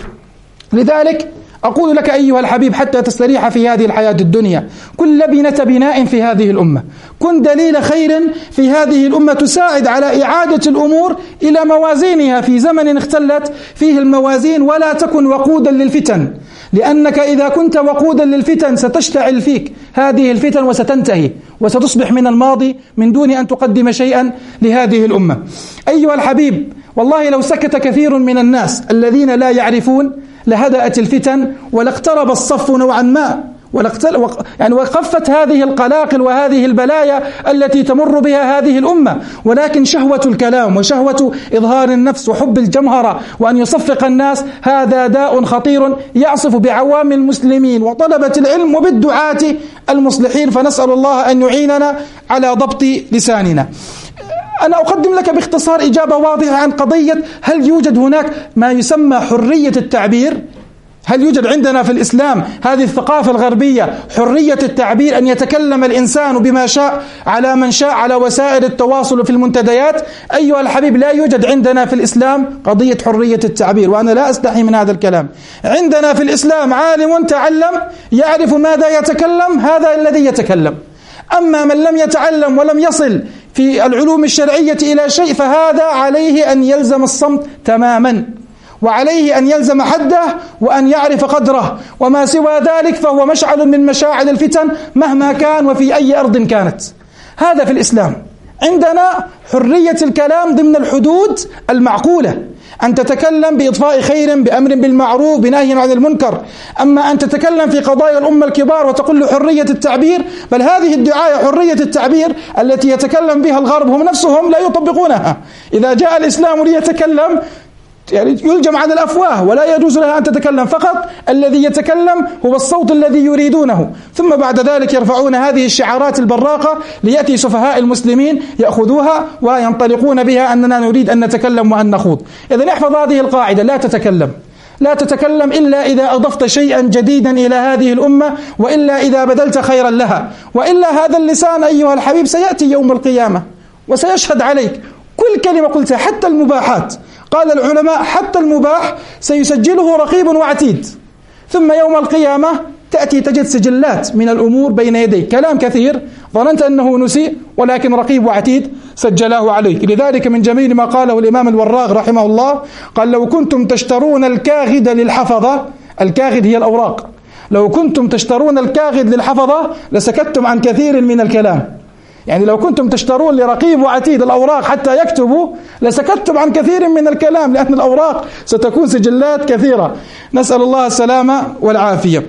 لذلك أقول لك أيها الحبيب حتى تستريح في هذه الحياة الدنيا، كن لبنة بناء في هذه الأمة، كن دليل خير في هذه الأمة، تساعد على إعادة الأمور إلى موازينها في زمن اختلت فيه الموازين، ولا تكن وقودا للفتن، لأنك إذا كنت وقودا للفتن ستشتعل فيك هذه الفتن وستنتهي وستصبح من الماضي من دون أن تقدم شيئا لهذه الأمة. أيها الحبيب، والله لو سكت كثير من الناس الذين لا يعرفون لهدأت الفتن ولاقترب الصف نوعا ما، يعني وخفت هذه القلاقل وهذه البلايا التي تمر بها هذه الأمة. ولكن شهوة الكلام وشهوة إظهار النفس وحب الجمهرة وأن يصفق الناس هذا داء خطير يعصف بعوام المسلمين وطلبة العلم وبالدعاة المصلحين، فنسأل الله أن يعيننا على ضبط لساننا. أنا أقدم لك باختصار إجابة واضحة عن قضية هل يوجد هناك ما يسمى حرية التعبير؟ هل يوجد عندنا في الإسلام هذه الثقافة الغربية حرية التعبير، أن يتكلم الإنسان بما شاء على من شاء على وسائل التواصل في المنتديات؟ أيها الحبيب، لا يوجد عندنا في الإسلام قضية حرية التعبير، وأنا لا أستحي من هذا الكلام. عندنا في الإسلام عالم تعلم يعرف ماذا يتكلم، هذا الذي يتكلم. أما من لم يتعلم ولم يصل في العلوم الشرعية إلى شيء فهذا عليه أن يلزم الصمت تماما، وعليه أن يلزم حده وأن يعرف قدره، وما سوى ذلك فهو مشعل من مشاعل الفتن مهما كان وفي أي أرض كانت. هذا في الإسلام. عندنا حرية الكلام ضمن الحدود المعقولة، أن تتكلم بإضفاء خير، بأمر بالمعروف، بنهي عن المنكر. أما أن تتكلم في قضايا الأمة الكبار وتقول له حرية التعبير، بل هذه الدعاية حرية التعبير التي يتكلم بها الغرب هم نفسهم لا يطبقونها. إذا جاء الإسلام ليتكلم يعني يلجم عن الأفواه ولا يجوز لها أن تتكلم، فقط الذي يتكلم هو الصوت الذي يريدونه، ثم بعد ذلك يرفعون هذه الشعارات البراقة ليأتي سفهاء المسلمين يأخذوها وينطلقون بها أننا نريد أن نتكلم وأن نخوض. إذن احفظ هذه القاعدة: لا تتكلم، لا تتكلم إلا إذا أضفت شيئا جديدا إلى هذه الأمة، وإلا إذا بذلت خيرا لها، وإلا هذا اللسان أيها الحبيب سيأتي يوم القيامة وسيشهد عليك. كل كلمة قلتها حتى المباحات، قال العلماء حتى المباح سيسجله رقيب وعتيد، ثم يوم القيامة تأتي تجد سجلات من الأمور بين يديك، كلام كثير ظننت أنه نسي ولكن رقيب وعتيد سجله عليك. لذلك من جميل ما قاله الإمام الوراق رحمه الله قال: لو كنتم تشترون الكاغد للحفظة، الكاغد هي الأوراق، لو كنتم تشترون الكاغد للحفظة لسكتتم عن كثير من الكلام. يعني لو كنتم تشترون لرقيب وعتيد الأوراق حتى يكتبوا لسكتتم عن كثير من الكلام، لأن الأوراق ستكون سجلات كثيرة، نسأل الله السلامة والعافية.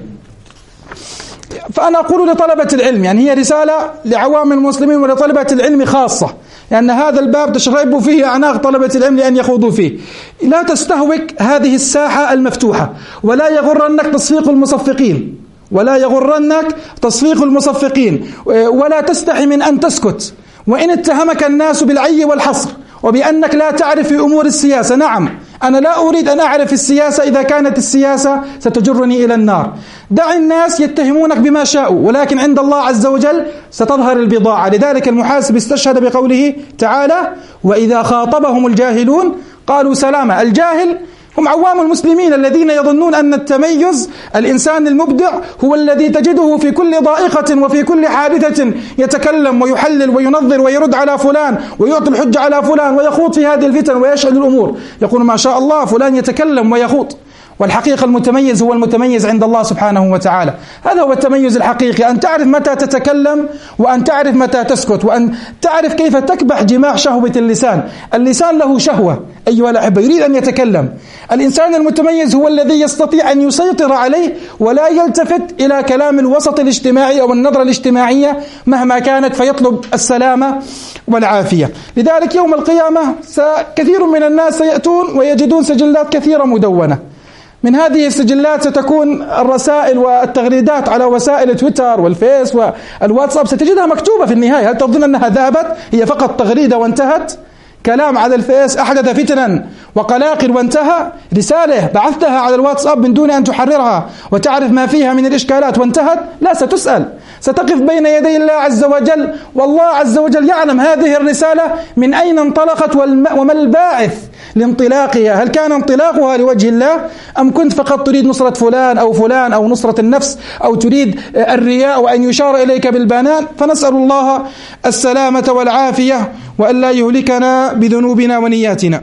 فأنا أقول لطلبة العلم، يعني هي رسالة لعوام المسلمين ولطلبة العلم خاصة، لأن يعني هذا الباب تشرب فيه أعناق طلبة العلم لأن يخوضوا فيه. لا تستهوك هذه الساحة المفتوحة، ولا يغرنك تصفيق المصفقين، ولا يغرنك تصفيق المصفقين، ولا تستحي من أن تسكت وإن اتهمك الناس بالعي والحصر وبأنك لا تعرف في أمور السياسة. نعم، أنا لا أريد أن أعرف السياسة إذا كانت السياسة ستجرني إلى النار. دع الناس يتهمونك بما شاءوا، ولكن عند الله عز وجل ستظهر البضاعة. لذلك المحاسب استشهد بقوله تعالى: وإذا خاطبهم الجاهلون قالوا سلاما. الجاهل هم عوام المسلمين الذين يظنون أن التميز، الإنسان المبدع هو الذي تجده في كل ضائقة وفي كل حادثة يتكلم ويحلل وينظر ويرد على فلان ويعطي الحجة على فلان ويخوض في هذه الفتن ويشهد الأمور، يقول ما شاء الله فلان يتكلم ويخوض. والحقيقة المتميز هو المتميز عند الله سبحانه وتعالى. هذا هو التميز الحقيقي، أن تعرف متى تتكلم وأن تعرف متى تسكت، وأن تعرف كيف تكبح جماح شهوة اللسان. اللسان له شهوة أيها الأحبة، يريد أن يتكلم. الإنسان المتميز هو الذي يستطيع أن يسيطر عليه ولا يلتفت إلى كلام الوسط الاجتماعي أو النظرة الاجتماعية مهما كانت، فيطلب السلامة والعافية. لذلك يوم القيامة كثير من الناس سيأتون ويجدون سجلات كثيرة مدونة. من هذه السجلات ستكون الرسائل والتغريدات على وسائل تويتر والفيس والواتساب، ستجدها مكتوبة في النهاية. هل تظن أنها ذهبت؟ هي فقط تغريدة وانتهت. كلام على الفيس أحدث فتنا وقلاقل وانتهى. رسالة بعثتها على الواتساب من دون أن تحررها وتعرف ما فيها من الإشكالات وانتهت. لا، ستسأل، ستقف بين يدي الله عز وجل، والله عز وجل يعلم هذه الرسالة من أين انطلقت وما الباعث لانطلاقها. هل كان انطلاقها لوجه الله أم كنت فقط تريد نصرة فلان أو فلان أو نصرة النفس أو تريد الرياء وأن يشار إليك بالبنان؟ فنسأل الله السلامة والعافية وأن لا يهلكنا بذنوبنا ونياتنا.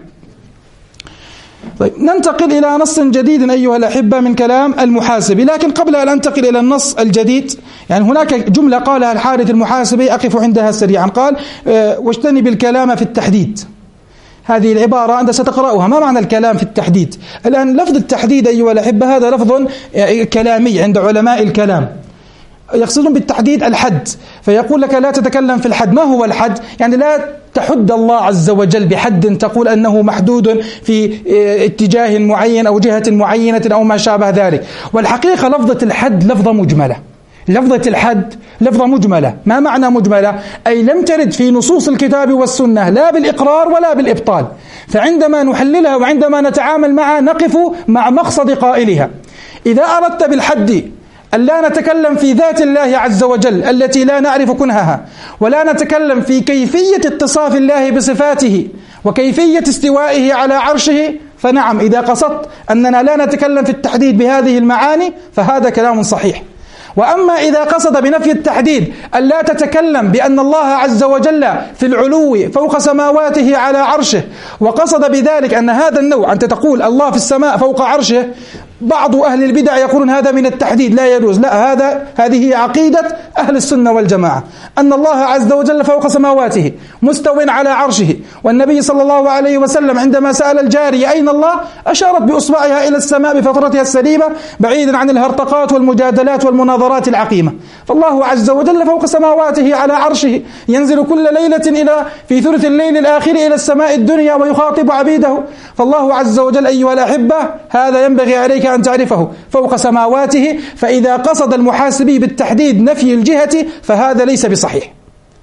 طيب، ننتقل إلى نص جديد أيها الأحبة من كلام المحاسبي. لكن قبل أن ننتقل إلى النص الجديد، يعني هناك جملة قالها الحارث المحاسبي أقف عندها سريعا. قال: واجتنب الكلام في التحديد. هذه العبارة أنت ستقرأها، ما معنى الكلام في التحديد؟ الآن لفظ التحديد أيها الأحبة هذا لفظ كلامي عند علماء الكلام، يقصدون بالتحديد الحد، فيقول لك لا تتكلم في الحد. ما هو الحد؟ يعني لا تحد الله عز وجل بحد تقول أنه محدود في اتجاه معين أو جهة معينة أو ما شابه ذلك. والحقيقة لفظة الحد لفظة مجملة، لفظة الحد لفظة مجملة. ما معنى مجملة؟ أي لم ترد في نصوص الكتاب والسنة لا بالإقرار ولا بالإبطال، فعندما نحللها وعندما نتعامل معها نقف مع مقصد قائلها. إذا أردت بالحد أن لا نتكلم في ذات الله عز وجل التي لا نعرف كنهها، ولا نتكلم في كيفية اتصاف الله بصفاته وكيفية استوائه على عرشه، فنعم إذا قصدت أننا لا نتكلم في التحديد بهذه المعاني فهذا كلام صحيح. وأما إذا قصد بنفي التحديد أن لا تتكلم بأن الله عز وجل في العلو فوق سماواته على عرشه، وقصد بذلك أن هذا النوع أنت تقول الله في السماء فوق عرشه، بعض أهل البدع يقولون هذا من التحديد لا يجوز. لا، هذا هذه هي عقيدة أهل السنة والجماعة، أن الله عز وجل فوق سماواته مستو على عرشه. والنبي صلى الله عليه وسلم عندما سأل الجارية أين الله أشارت بأصبعها إلى السماء بفطرتها السليمة بعيدا عن الهرطقات والمجادلات والمناظرات العقيمة. فالله عز وجل فوق سماواته على عرشه، ينزل كل ليلة إلى في ثلث الليل الآخر إلى السماء الدنيا ويخاطب عبيده. فالله عز وجل أيها الأحبة هذا ينبغي عليك أن تعرفه فوق سماواته. فإذا قصد المحاسبي بالتحديد نفي الجهة فهذا ليس بصحيح،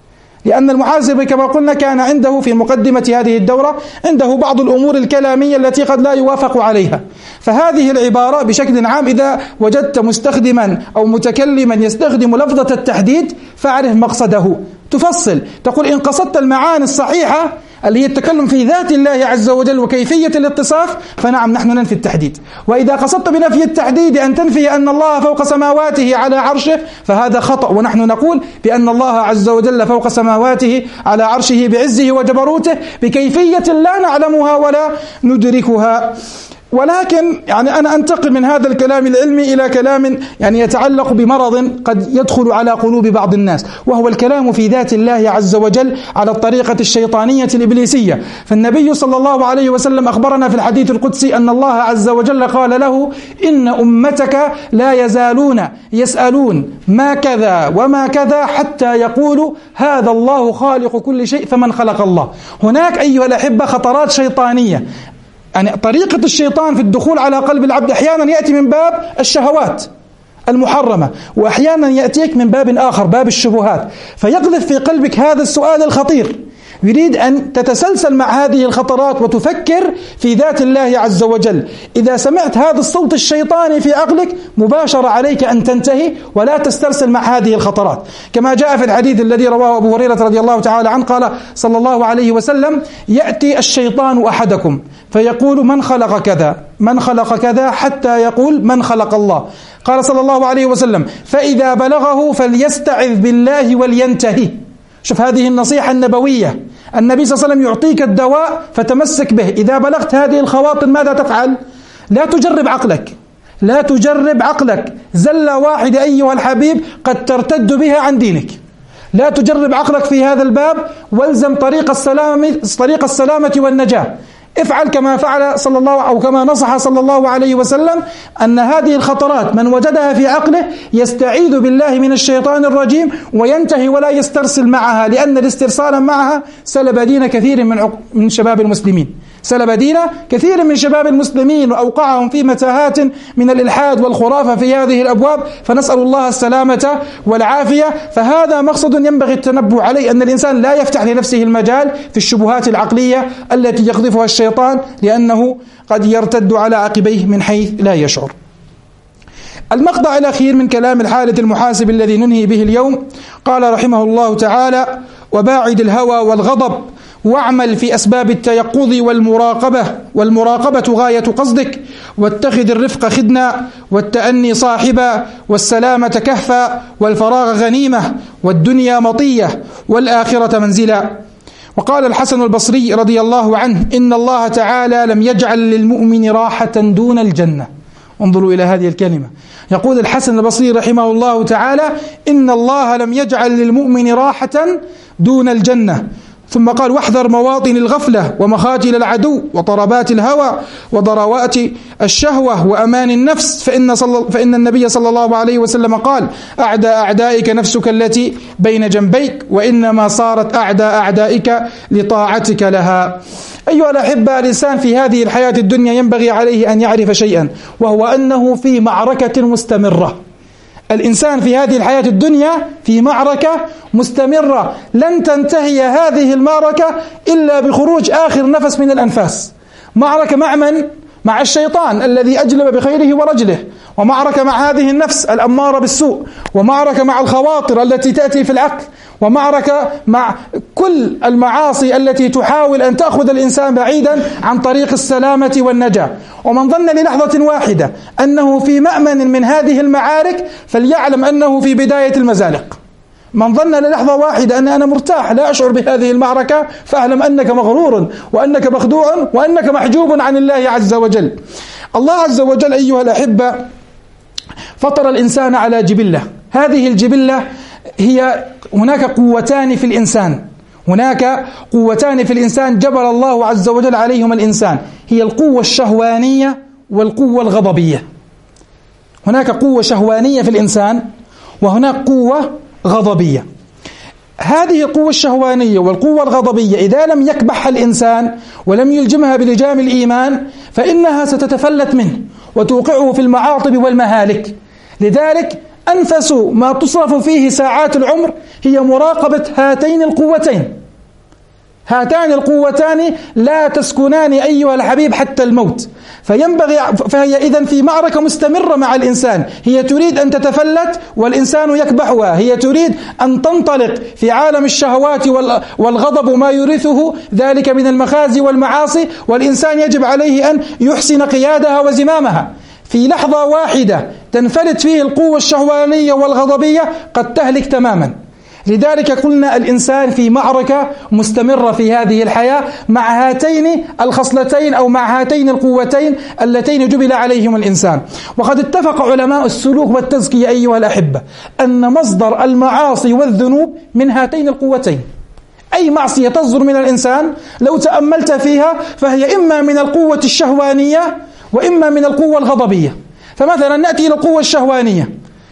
لأن المحاسب كما قلنا كان عنده في مقدمة هذه الدورة عنده بعض الأمور الكلامية التي قد لا يوافق عليها. فهذه العبارة بشكل عام إذا وجدت مستخدما أو متكلما يستخدم لفظة التحديد فاعرف مقصده، تفصل تقول إن قصدت المعاني الصحيحة اللي هي التكلم في ذات الله عز وجل وكيفية الاتصاف فنعم نحن ننفي التحديد. وإذا قصدت بنفي التحديد أن تنفي أن الله فوق سماواته على عرشه فهذا خطأ، ونحن نقول بأن الله عز وجل فوق سماواته على عرشه بعزه وجبروته بكيفية لا نعلمها ولا ندركها. ولكن يعني أنا أنتقل من هذا الكلام العلمي إلى كلام يعني يتعلق بمرض قد يدخل على قلوب بعض الناس، وهو الكلام في ذات الله عز وجل على الطريقة الشيطانية الإبليسية. فالنبي صلى الله عليه وسلم أخبرنا في الحديث القدسي أن الله عز وجل قال له إن أمتك لا يزالون يسألون ما كذا وما كذا حتى يقولوا هذا الله خالق كل شيء فمن خلق الله. هناك أيها الأحبة خطرات شيطانية، يعني طريقة الشيطان في الدخول على قلب العبد أحيانا يأتي من باب الشهوات المحرمة، وأحيانا يأتيك من باب آخر باب الشبهات، فيقذف في قلبك هذا السؤال الخطير. يريد أن تتسلسل مع هذه الخطرات وتفكر في ذات الله عز وجل. إذا سمعت هذا الصوت الشيطاني في عقلك مباشرة عليك أن تنتهي ولا تسترسل مع هذه الخطرات، كما جاء في الحديث الذي رواه أبو هريرة رضي الله تعالى عنه قال صلى الله عليه وسلم يأتي الشيطان أحدكم فيقول من خلق كذا من خلق كذا حتى يقول من خلق الله. قال صلى الله عليه وسلم فإذا بلغه فليستعذ بالله ولينتهي. شوف هذه النصيحة النبوية، النبي صلى الله عليه وسلم يعطيك الدواء فتمسك به. إذا بلغت هذه الخواطر ماذا تفعل؟ لا تجرب عقلك، لا تجرب عقلك، زلة واحدة أيها الحبيب قد ترتد بها عن دينك. لا تجرب عقلك في هذا الباب، والزم طريق السلامة طريق السلامة والنجاة. افعل كما فعل صلى الله أو كما نصح صلى الله عليه وسلم أن هذه الخطرات من وجدها في عقله يستعيذ بالله من الشيطان الرجيم وينتهي ولا يسترسل معها، لأن الاسترسال معها سلب دين كثير من من شباب المسلمين، سلب دين كثير من شباب المسلمين وأوقعهم في متاهات من الإلحاد والخرافة في هذه الأبواب، فنسأل الله السلامة والعافية. فهذا مقصد ينبغي التنبه عليه، أن الإنسان لا يفتح لنفسه المجال في الشبهات العقلية التي يقذفها الشيطان، لأنه قد يرتد على عقبيه من حيث لا يشعر. المقطع الأخير من كلام الحالة المحاسب الذي ننهي به اليوم، قال رحمه الله تعالى وباعد الهوى والغضب واعمل في أسباب التيقظ والمراقبة، والمراقبة غاية قصدك، واتخذ الرفق خدنا، والتأني صاحبا، والسلامة كهفا، والفراغ غنيمة، والدنيا مطية، والآخرة منزلا. وقال الحسن البصري رضي الله عنه إن الله تعالى لم يجعل للمؤمن راحة دون الجنة. انظروا إلى هذه الكلمة، يقول الحسن البصري رحمه الله تعالى إن الله لم يجعل للمؤمن راحة دون الجنة. ثم قال واحذر مواطن الغفلة ومخاجل العدو وضربات الهوى وضروات الشهوة وأمان النفس، فإن, صل... فإن النبي صلى الله عليه وسلم قال أعدى أعدائك نفسك التي بين جنبيك، وإنما صارت أعدى أعدائك لطاعتك لها. أيها الأحبة، الإنسان في هذه الحياة الدنيا ينبغي عليه أن يعرف شيئا، وهو أنه في معركة مستمرة. الإنسان في هذه الحياة الدنيا في معركة مستمرة، لن تنتهي هذه المعركة إلا بخروج آخر نفس من الأنفاس. معركة مع من؟ مع الشيطان الذي أجلب بخيره ورجله، ومعركة مع هذه النفس الأمارة بالسوء، ومعركة مع الخواطر التي تأتي في العقل، ومعركة مع كل المعاصي التي تحاول أن تأخذ الإنسان بعيدا عن طريق السلامة والنجاة. ومن ظن للحظة واحدة أنه في مأمن من هذه المعارك فليعلم أنه في بداية المزالق. من ظن للحظة واحدة أن أنا مرتاح لا أشعر بهذه المعركة فأعلم أنك مغرور وأنك مخدوع وأنك محجوب عن الله عز وجل. الله عز وجل أيها الأحبة فطر الإنسان على جبلة، هذه الجبلة هي هناك قوتان في الإنسان، هناك قوتان في الإنسان جبل الله عز وجل عليهما الإنسان، هي القوة الشهوانية والقوة الغضبية. هناك قوة شهوانية في الإنسان وهناك قوة غضبية. هذه القوة الشهوانية والقوة الغضبية إذا لم يكبحها الإنسان ولم يلجمها بلجام الإيمان فإنها ستتفلت منه وتوقعه في المعاطب والمهالك. لذلك أنفس ما تصرف فيه ساعات العمر هي مراقبة هاتين القوتين. هاتان القوتان لا تسكنان أيها الحبيب حتى الموت، فينبغي فهي إذن في معركة مستمرة مع الإنسان، هي تريد أن تتفلت والإنسان يكبحها، هي تريد أن تنطلق في عالم الشهوات والغضب وما يورثه ذلك من المخازي والمعاصي، والإنسان يجب عليه أن يحسن قيادها وزمامها. في لحظة واحدة تنفلت فيه القوة الشهوانية والغضبية قد تهلك تماما. لذلك قلنا الإنسان في معركة مستمرة في هذه الحياة مع هاتين الخصلتين أو مع هاتين القوتين اللتين جبل عليهم الإنسان. وقد اتفق علماء السلوك والتزكية أيها الأحبة أن مصدر المعاصي والذنوب من هاتين القوتين. أي معصية تصدر من الإنسان لو تأملت فيها فهي إما من القوة الشهوانية وإما من القوة الغضبية. فمثلا نأتي إلى القوة الشهوانية،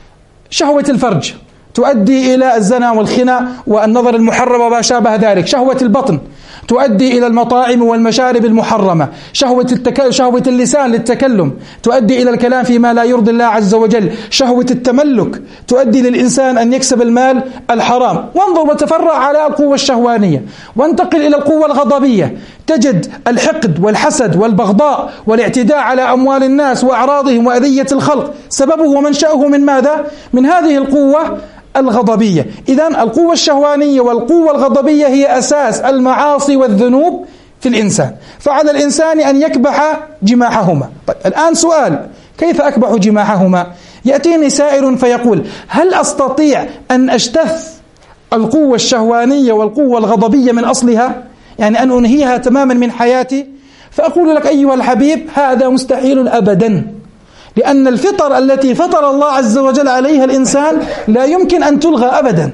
شهوة الفرج تؤدي إلى الزنا والخنا والنظر المحرم وما شابه ذلك. شهوة البطن تؤدي إلى المطاعم والمشارب المحرمة. شهوة, التك... شهوة اللسان للتكلم تؤدي إلى الكلام فيما لا يرضي الله عز وجل. شهوة التملك تؤدي للإنسان أن يكسب المال الحرام. وانظر وتفرع على القوة الشهوانية وانتقل إلى القوة الغضبية، تجد الحقد والحسد والبغضاء والاعتداء على أموال الناس وأعراضهم وأذية الخلق سببه ومنشأه من ماذا؟ من هذه القوة الغضبية. إذن القوة الشهوانية والقوة الغضبية هي أساس المعاصي والذنوب في الإنسان، فعلى الإنسان أن يكبح جماحهما. طيب الآن سؤال، كيف أكبح جماحهما؟ يأتيني سائر فيقول هل أستطيع أن أجتث القوة الشهوانية والقوة الغضبية من أصلها؟ يعني أن أنهيها تماما من حياتي؟ فأقول لك أيها الحبيب هذا مستحيل أبدا، لأن الفطر التي فطر الله عز وجل عليها الإنسان لا يمكن أن تلغى أبدا،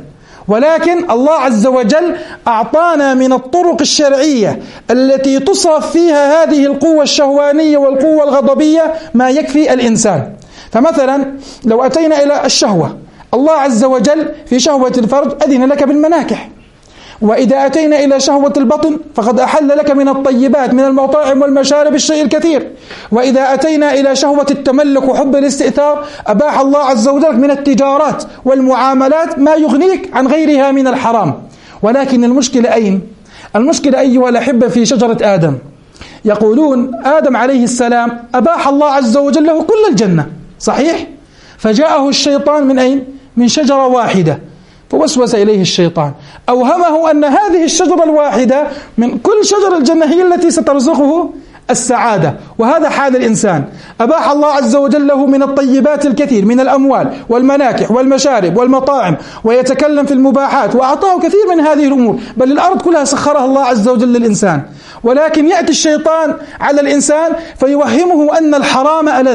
ولكن الله عز وجل أعطانا من الطرق الشرعية التي تصرف فيها هذه القوة الشهوانية والقوة الغضبية ما يكفي الإنسان. فمثلا لو أتينا إلى الشهوة، الله عز وجل في شهوة الفرج أذن لك بالمناكح، وإذا أتينا إلى شهوة البطن فقد أحل لك من الطيبات من المطاعم والمشارب الشيء الكثير، وإذا أتينا إلى شهوة التملك وحب الاستئثار أباح الله عز وجل من التجارات والمعاملات ما يغنيك عن غيرها من الحرام. ولكن المشكلة أين؟ المشكلة أيها الأحبة في شجرة آدم. يقولون آدم عليه السلام أباح الله عز وجل له كل الجنة، صحيح؟ فجاءه الشيطان من أين؟ من شجرة واحدة، فوسوس إليه الشيطان أوهمه أن هذه الشجرة الواحدة من كل شجر الجنة هي التي سترزقه السعادة. وهذا حال الإنسان، أباح الله عز وجل له من الطيبات الكثير من الأموال والمناكح والمشارب والمطاعم، ويتكلم في المباحات وأعطاه كثير من هذه الأمور، بل الأرض كلها سخرها الله عز وجل للإنسان. ولكن يأتي الشيطان على الإنسان فيوهمه أن الحرام ألذ،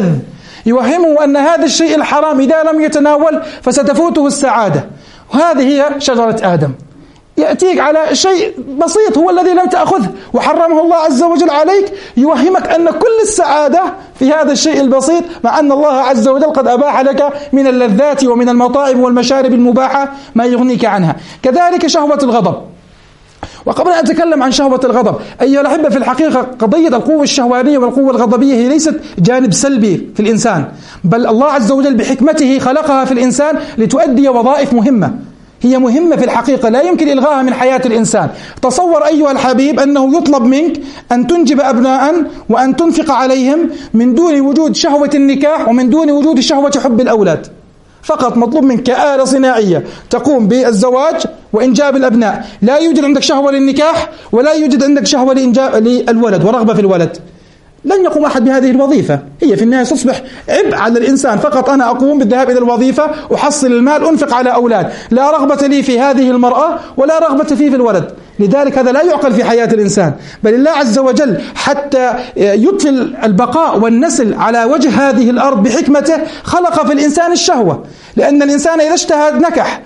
يوهمه أن هذا الشيء الحرام إذا لم يتناول فستفوته السعادة. وهذه هي شجرة آدم. يأتيك على شيء بسيط هو الذي لم تأخذه وحرمه الله عز وجل عليك، يوهمك أن كل السعادة في هذا الشيء البسيط، مع أن الله عز وجل قد أباح لك من اللذات ومن المطاعم والمشارب المباحة ما يغنيك عنها. كذلك شهوة الغضب. وقبل أن أتكلم عن شهوة الغضب أيها الأحبة، في الحقيقة قضية القوة الشهوانية والقوة الغضبية هي ليست جانب سلبي في الإنسان، بل الله عز وجل بحكمته خلقها في الإنسان لتؤدي وظائف مهمة، هي مهمة في الحقيقة لا يمكن إلغاها من حياة الإنسان. تصور أيها الحبيب أنه يطلب منك أن تنجب أبناء وأن تنفق عليهم من دون وجود شهوة النكاح ومن دون وجود شهوة حب الأولاد، فقط مطلوب منك كآلة صناعية تقوم بالزواج وإنجاب الأبناء، لا يوجد عندك شهوة للنكاح ولا يوجد عندك شهوة لإنجاب للولد ورغبة في الولد، لن يقوم أحد بهذه الوظيفة. هي في النهاية تصبح عبء على الإنسان، فقط أنا أقوم بالذهاب إلى الوظيفة، أحصل المال، أنفق على أولاد، لا رغبة لي في هذه المرأة ولا رغبة فيه في الولد. لذلك هذا لا يعقل في حياة الإنسان، بل الله عز وجل حتى يطفي البقاء والنسل على وجه هذه الأرض بحكمته خلق في الإنسان الشهوة، لأن الإنسان إذا اشتهى نكح،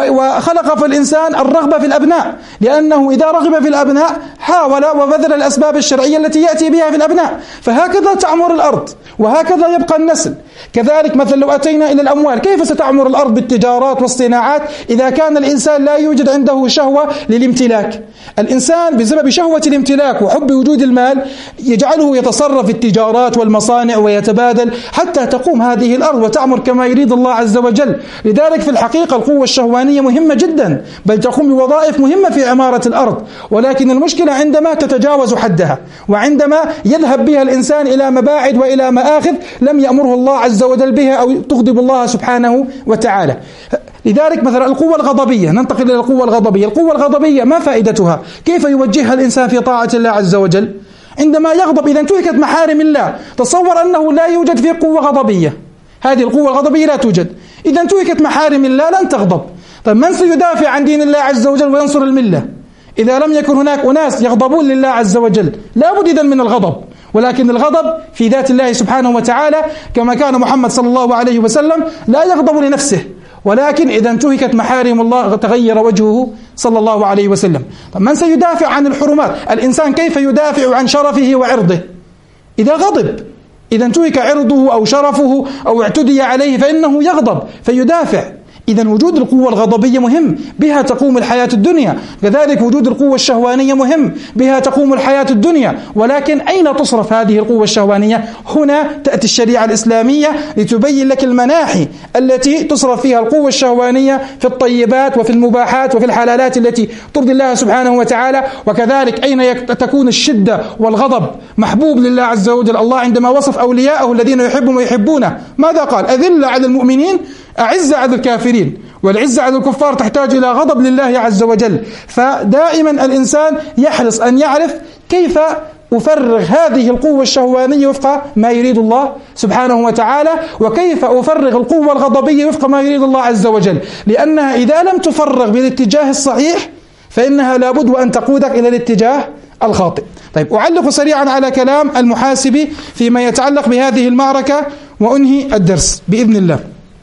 وخلق في الإنسان الرغبة في الأبناء، لأنه إذا رغب في الأبناء حاول وبذل الأسباب الشرعية التي يأتي بها في الأبناء، فهكذا تعمر الأرض وهكذا يبقى النسل. كذلك مثلا لو أتينا إلى الأموال، كيف ستعمر الأرض بالتجارات والصناعات إذا كان الإنسان لا يوجد عنده شهوة للامتلاك؟ الإنسان بسبب شهوة الامتلاك وحب وجود المال يجعله يتصرف في التجارات والمصانع ويتبادل حتى تقوم هذه الأرض وتعمر كما يريد الله عز وجل. لذلك في الحقيقة القوة الشهوانية مهمة جدا، بل تقوم بوظائف مهمة في عمارة الأرض، ولكن المشكلة عندما تتجاوز حدها، وعندما يذهب بها الإنسان إلى مباعد وإلى مآخذ لم يأمره الله عز وجل بها أو تغضب الله سبحانه وتعالى. لذلك مثلا القوة الغضبية، ننتقل إلى القوة الغضبية. القوة الغضبية ما فائدتها؟ كيف يوجهها الإنسان في طاعة الله عز وجل؟ عندما يغضب إذا انتهكت محارم الله. تصور أنه لا يوجد فيه قوة غضبية، هذه القوة الغضبية لا توجد، إذا انتهكت محارم الله لن تغضب. طيب من سيدافع عن دين الله عز وجل وينصر الملة إذا لم يكن هناك أناس يغضبون لله عز وجل؟ لا بد إذن من الغضب، ولكن الغضب في ذات الله سبحانه وتعالى، كما كان محمد صلى الله عليه وسلم لا يغضب لنفسه، ولكن إذا انتهكت محارم الله تغير وجهه صلى الله عليه وسلم. طب من سيدافع عن الحرمات؟ الإنسان كيف يدافع عن شرفه وعرضه؟ إذا غضب، إذا انتهك عرضه أو شرفه أو اعتدي عليه فإنه يغضب فيدافع. إذن وجود القوة الغضبية مهم، بها تقوم الحياة الدنيا. كذلك وجود القوة الشهوانية مهم، بها تقوم الحياة الدنيا. ولكن أين تصرف هذه القوة الشهوانية؟ هنا تأتي الشريعة الإسلامية لتبين لك المناحي التي تصرف فيها القوة الشهوانية في الطيبات وفي المباحات وفي الحلالات التي ترضي الله سبحانه وتعالى. وكذلك أين تكون الشدة والغضب محبوب لله عز وجل. الله عندما وصف أولياءه الذين يحبهم ويحبونه ماذا قال؟ أذلة على المؤمنين أعزة على الكافرين، والعزة على الكفار تحتاج إلى غضب لله عز وجل. فدائما الإنسان يحرص أن يعرف كيف أفرغ هذه القوة الشهوانية وفق ما يريد الله سبحانه وتعالى، وكيف أفرغ القوة الغضبية وفق ما يريد الله عز وجل، لأنها إذا لم تفرغ بالاتجاه الصحيح فإنها لابد وأن تقودك إلى الاتجاه الخاطئ. طيب أعلق سريعا على كلام المحاسبي فيما يتعلق بهذه المعركة وأنهي الدرس بإذن الله.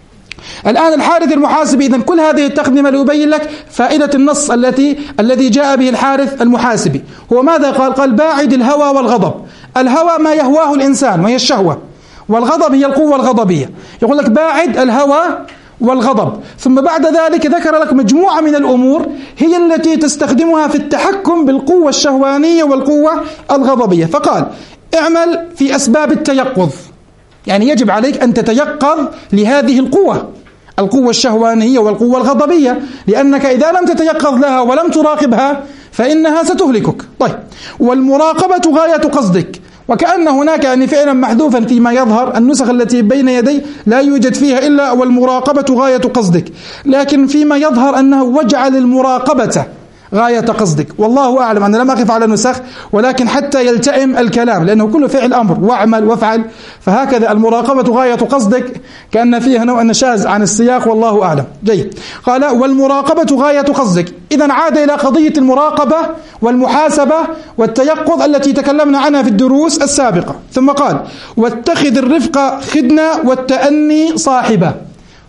الآن الحارث المحاسبي، إذن كل هذه التقدمة ليبين لك فائدة النص التي الذي جاء به الحارث المحاسبي. هو ماذا قال؟ قال باعد الهوى والغضب. الهوى ما يهواه الإنسان وهي الشهوة، والغضب هي القوة الغضبية. يقول لك باعد الهوى والغضب، ثم بعد ذلك ذكر لك مجموعة من الأمور هي التي تستخدمها في التحكم بالقوة الشهوانية والقوة الغضبية. فقال اعمل في أسباب التيقظ، يعني يجب عليك أن تتيقظ لهذه القوة، القوة الشهوانية والقوة الغضبية، لأنك إذا لم تتيقظ لها ولم تراقبها فإنها ستهلكك. طيب، والمراقبة غاية قصدك. وكأن هناك يعني فعلا محذوفا فيما يظهر، النسخ التي بين يدي لا يوجد فيها إلا والمراقبة غاية قصدك، لكن فيما يظهر أنه واجعل المراقبة غاية قصدك. والله أعلم، أنا لم أقف على نسخ، ولكن حتى يلتئم الكلام، لأنه كله فعل أمر، واعمل وافعل، فهكذا المراقبة غاية قصدك كأن فيها نوع نشاز عن السياق، والله أعلم. جيد. قال والمراقبة غاية قصدك. إذن عاد إلى قضية المراقبة والمحاسبة والتيقظ التي تكلمنا عنها في الدروس السابقة. ثم قال واتخذ الرفق خدنا والتأني صاحبا.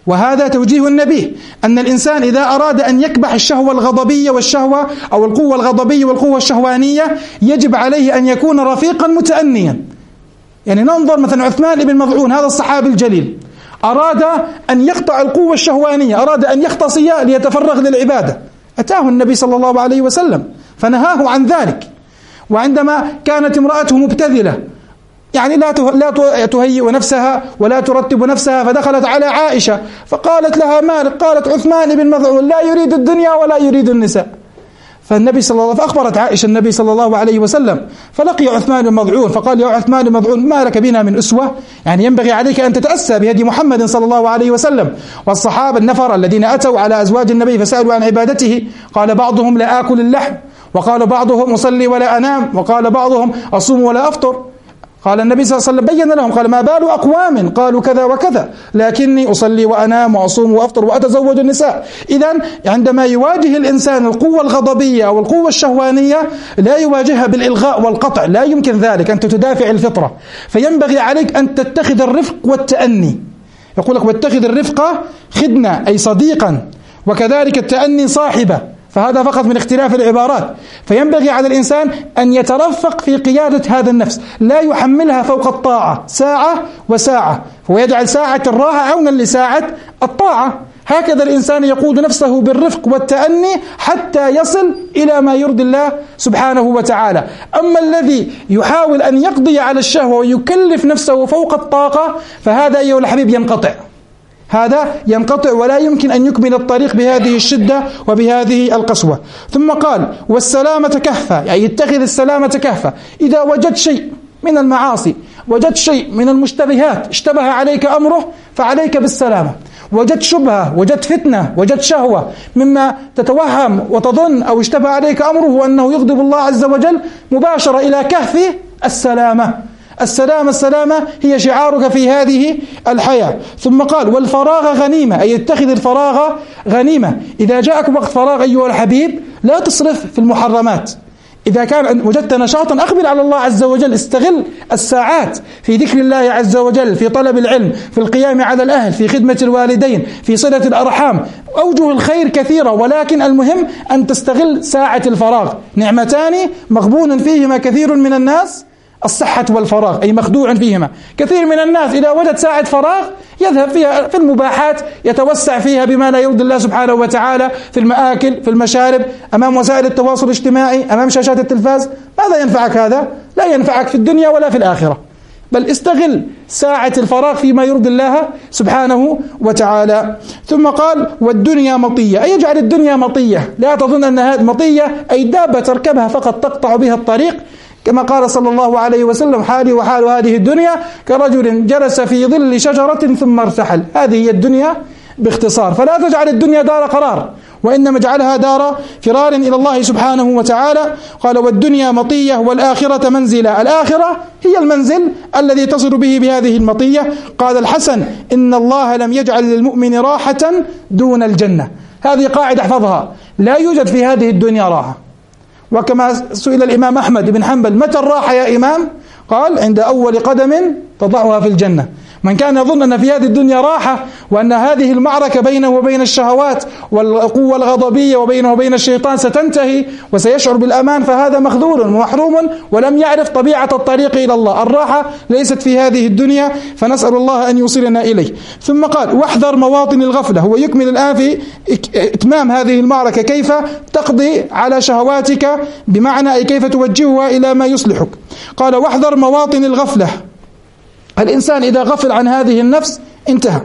وهذا توجيه النبي أن الإنسان إذا أراد أن يكبح الشهوة الغضبية والشهوة أو القوة الغضبية والقوة الشهوانية يجب عليه أن يكون رفيقا متأنيا. يعني ننظر مثلا عثمان بن مظعون هذا الصحابي الجليل أراد أن يقطع القوة الشهوانية، أراد أن يختصي ليتفرغ للعبادة، أتاه النبي صلى الله عليه وسلم فنهاه عن ذلك. وعندما كانت امرأته مبتذلة يعني لا لا تهيئ نفسها ولا ترتب نفسها، فدخلت على عائشة فقالت لها مالك؟ قالت عثمان بن مظعون لا يريد الدنيا ولا يريد النساء. فالنبي صلى الله عليه وسلم فأخبرت عائشة النبي صلى الله عليه وسلم، فلقي عثمان بن مظعون فقال يا عثمان بن مظعون ما لك بنا من أسوة؟ يعني ينبغي عليك أن تتأسى بهدي محمد صلى الله عليه وسلم. والصحابة النفر الذين أتوا على أزواج النبي فسألوا عن عبادته قال بعضهم لا آكل اللحم، وقال بعضهم أصلي ولا أنام، وقال بعضهم أصوم ولا أفطر. قال النبي صلى الله عليه وسلم بين لهم قال ما بال أقوام قالوا كذا وكذا لكني أصلي وأنام وأصوم وأفطر وأتزوج النساء. إذن عندما يواجه الإنسان القوة الغضبية أو القوة الشهوانية لا يواجهها بالإلغاء والقطع، لا يمكن ذلك، أنت تدافع الفطرة، فينبغي عليك أن تتخذ الرفق والتأني. يقول لك واتخذ الرفق خدنا أي صديقا، وكذلك التأني صاحبة، فهذا فقط من اختلاف العبارات. فينبغي على الإنسان أن يترفق في قيادة هذا النفس، لا يحملها فوق الطاعة ساعة وساعة، ويجعل ساعة الراحة عونا لساعة الطاعة. هكذا الإنسان يقود نفسه بالرفق والتأني حتى يصل إلى ما يرضي الله سبحانه وتعالى. أما الذي يحاول أن يقضي على الشهوة ويكلف نفسه فوق الطاقة فهذا أيها الحبيب ينقطع، هذا ينقطع ولا يمكن أن يكمل الطريق بهذه الشدة وبهذه القسوة. ثم قال والسلامة كهفة، يعني يتخذ السلامة كهفة. إذا وجدت شيء من المعاصي، وجدت شيء من المشتبهات اشتبه عليك أمره فعليك بالسلامة. وجدت شبهة، وجدت فتنة، وجدت شهوة مما تتوهم وتظن أو اشتبه عليك أمره أنه يغضب الله عز وجل، مباشرة إلى كهف السلامة. السلامة السلامة هي شعارك في هذه الحياة. ثم قال والفراغ غنيمة، أي يتخذ الفراغ غنيمة. إذا جاءك وقت فراغ أيها الحبيب لا تصرف في المحرمات. إذا كان وجدت نشاطا أقبل على الله عز وجل، استغل الساعات في ذكر الله عز وجل، في طلب العلم، في القيام على الأهل، في خدمة الوالدين، في صلة الأرحام. أوجه الخير كثيرة، ولكن المهم أن تستغل ساعة الفراغ. نعمتان مغبون فيهما كثير من الناس، الصحة والفراغ، أي مخدوع فيهما. كثير من الناس إذا وجد ساعة فراغ يذهب فيها في المباحات، يتوسع فيها بما لا يرضي الله سبحانه وتعالى، في المآكل، في المشارب، أمام وسائل التواصل الاجتماعي، أمام شاشات التلفاز. ماذا ينفعك هذا؟ لا ينفعك في الدنيا ولا في الآخرة، بل استغل ساعة الفراغ فيما يرضي الله سبحانه وتعالى. ثم قال والدنيا مطية، أي يجعل الدنيا مطية. لا تظن أن هذه مطية أي دابة تركبها فقط تقطع بها الطريق، كما قال صلى الله عليه وسلم حالي وحال هذه الدنيا كرجل جلس في ظل شجرة ثم ارتحل. هذه هي الدنيا باختصار. فلا تجعل الدنيا دار قرار، وإنما اجعلها دار فرار إلى الله سبحانه وتعالى. قال والدنيا مطية والآخرة منزلة، الآخرة هي المنزل الذي تصل به بهذه المطية. قال الحسن إن الله لم يجعل للمؤمن راحة دون الجنة. هذه قاعدة احفظها، لا يوجد في هذه الدنيا راحة. وكما سئل الإمام أحمد بن حنبل متى الراحة يا إمام؟ قال عند أول قدم تضعها في الجنة. من كان يظن أن في هذه الدنيا راحة وأن هذه المعركة بينه وبين الشهوات والقوة الغضبية وبينه وبين الشيطان ستنتهي وسيشعر بالأمان، فهذا مخذول ومحروم ولم يعرف طبيعة الطريق إلى الله. الراحة ليست في هذه الدنيا، فنسأل الله أن يوصلنا إليه. ثم قال واحذر مواطن الغفلة. هو يكمل الآن في إتمام هذه المعركة، كيف تقضي على شهواتك، بمعنى أي كيف توجهها إلى ما يصلحك. قال واحذر مواطن الغفلة. الإنسان إذا غفل عن هذه النفس انتهى.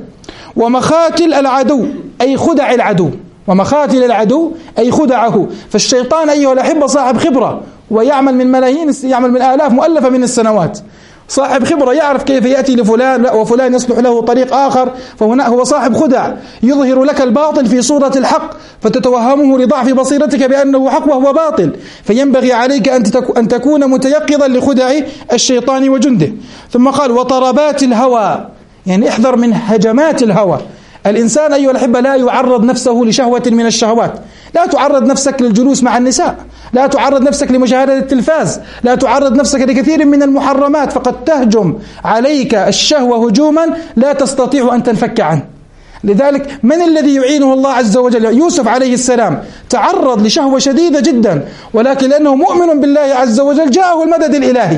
ومخاتل العدو أي خدع العدو، ومخاتل العدو أي خدعه. فالشيطان أيها الأحبة صاحب خبرة، ويعمل من ملايين، يعمل من آلاف مؤلفة من السنوات. صاحب خبرة يعرف كيف يأتي لفلان وفلان يصلح له طريق آخر، فهنا هو صاحب خدع، يظهر لك الباطل في صورة الحق فتتوهمه لضعف بصيرتك بأنه حق وهو باطل. فينبغي عليك أن تكون متيقظا لخدع الشيطان وجنده. ثم قال وطربات الهوى، يعني احذر من هجمات الهوى. الإنسان أيها الأحبة لا يعرض نفسه لشهوة من الشهوات. لا تعرض نفسك للجلوس مع النساء، لا تعرض نفسك لمشاهدة التلفاز، لا تعرض نفسك لكثير من المحرمات، فقد تهجم عليك الشهوة هجوما لا تستطيع أن تنفك عنه. لذلك من الذي يعينه الله عز وجل؟ يوسف عليه السلام تعرض لشهوة شديدة جدا، ولكن لأنه مؤمن بالله عز وجل جاءه المدد الإلهي.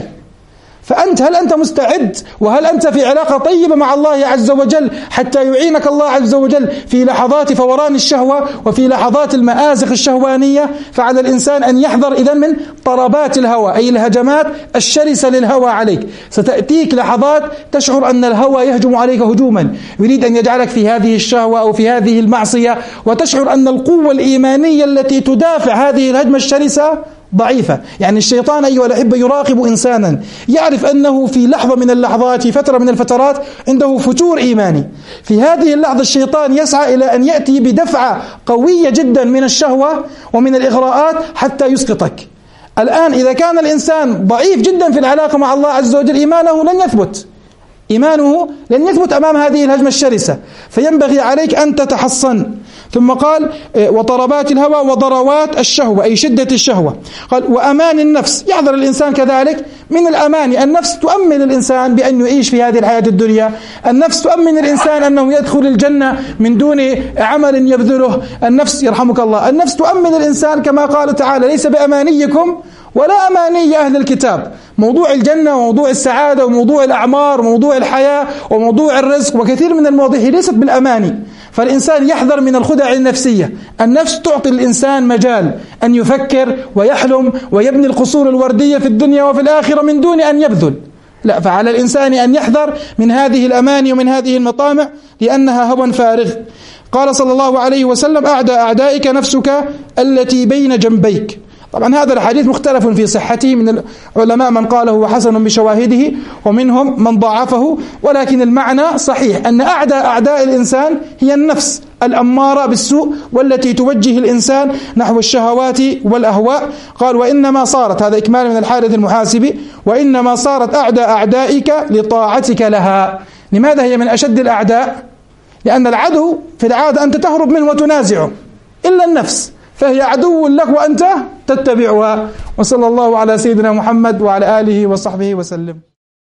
فأنت هل أنت مستعد وهل أنت في علاقة طيبة مع الله عز وجل حتى يعينك الله عز وجل في لحظات فوران الشهوة وفي لحظات المآزق الشهوانية؟ فعلى الإنسان أن يحذر إذن من طربات الهوى، أي الهجمات الشرسة للهوى عليك. ستأتيك لحظات تشعر أن الهوى يهجم عليك هجوما، يريد أن يجعلك في هذه الشهوة أو في هذه المعصية، وتشعر أن القوة الإيمانية التي تدافع هذه الهجمة الشرسة ضعيفة. يعني الشيطان أيها الأحبة يراقب إنسانا يعرف أنه في لحظة من اللحظات، في فترة من الفترات عنده فتور إيماني. في هذه اللحظة الشيطان يسعى إلى أن يأتي بدفعة قوية جدا من الشهوة ومن الإغراءات حتى يسقطك. الآن إذا كان الإنسان ضعيف جدا في العلاقة مع الله عز وجل، إيمانه لن يثبت إيمانه لن يثبت أمام هذه الهجمة الشرسة، فينبغي عليك أن تتحصن. ثم قال وطربات الهوى وضروات الشهوة، أي شدة الشهوة. قال وأمان النفس، يحذر الإنسان كذلك من الأماني. النفس تؤمن الإنسان بأن يعيش في هذه الحياة الدنيا، النفس تؤمن الإنسان أنه يدخل الجنة من دون عمل يبذله، النفس يرحمك الله النفس تؤمن الإنسان كما قال تعالى ليس بأمانيكم ولا أماني أهل الكتاب. موضوع الجنة وموضوع السعادة وموضوع الأعمار وموضوع الحياة وموضوع الرزق وكثير من المواضيع ليست بالأماني. فالإنسان يحذر من الخدع النفسية. النفس تعطي الإنسان مجال أن يفكر ويحلم ويبني القصور الوردية في الدنيا وفي الآخرة من دون أن يبذل. لا، فعلى الإنسان أن يحذر من هذه الأماني ومن هذه المطامع لأنها هوى فارغ. قال صلى الله عليه وسلم أعدى أعدائك نفسك التي بين جنبيك. طبعا هذا الحديث مختلف في صحته، من العلماء من قاله هو حسن بشواهده ومنهم من ضاعفه، ولكن المعنى صحيح أن أعدى أعداء الإنسان هي النفس الأمارة بالسوء والتي توجه الإنسان نحو الشهوات والأهواء. قال وإنما صارت، هذا إكمال من الحارث المحاسبي، وإنما صارت أعدى أعدائك لطاعتك لها. لماذا هي من أشد الأعداء؟ لأن العدو في العادة أنت تهرب منه وتنازعه، إلا النفس فهي عدو لك وأنت تتبعها. وصلى الله على سيدنا محمد وعلى آله وصحبه وسلم.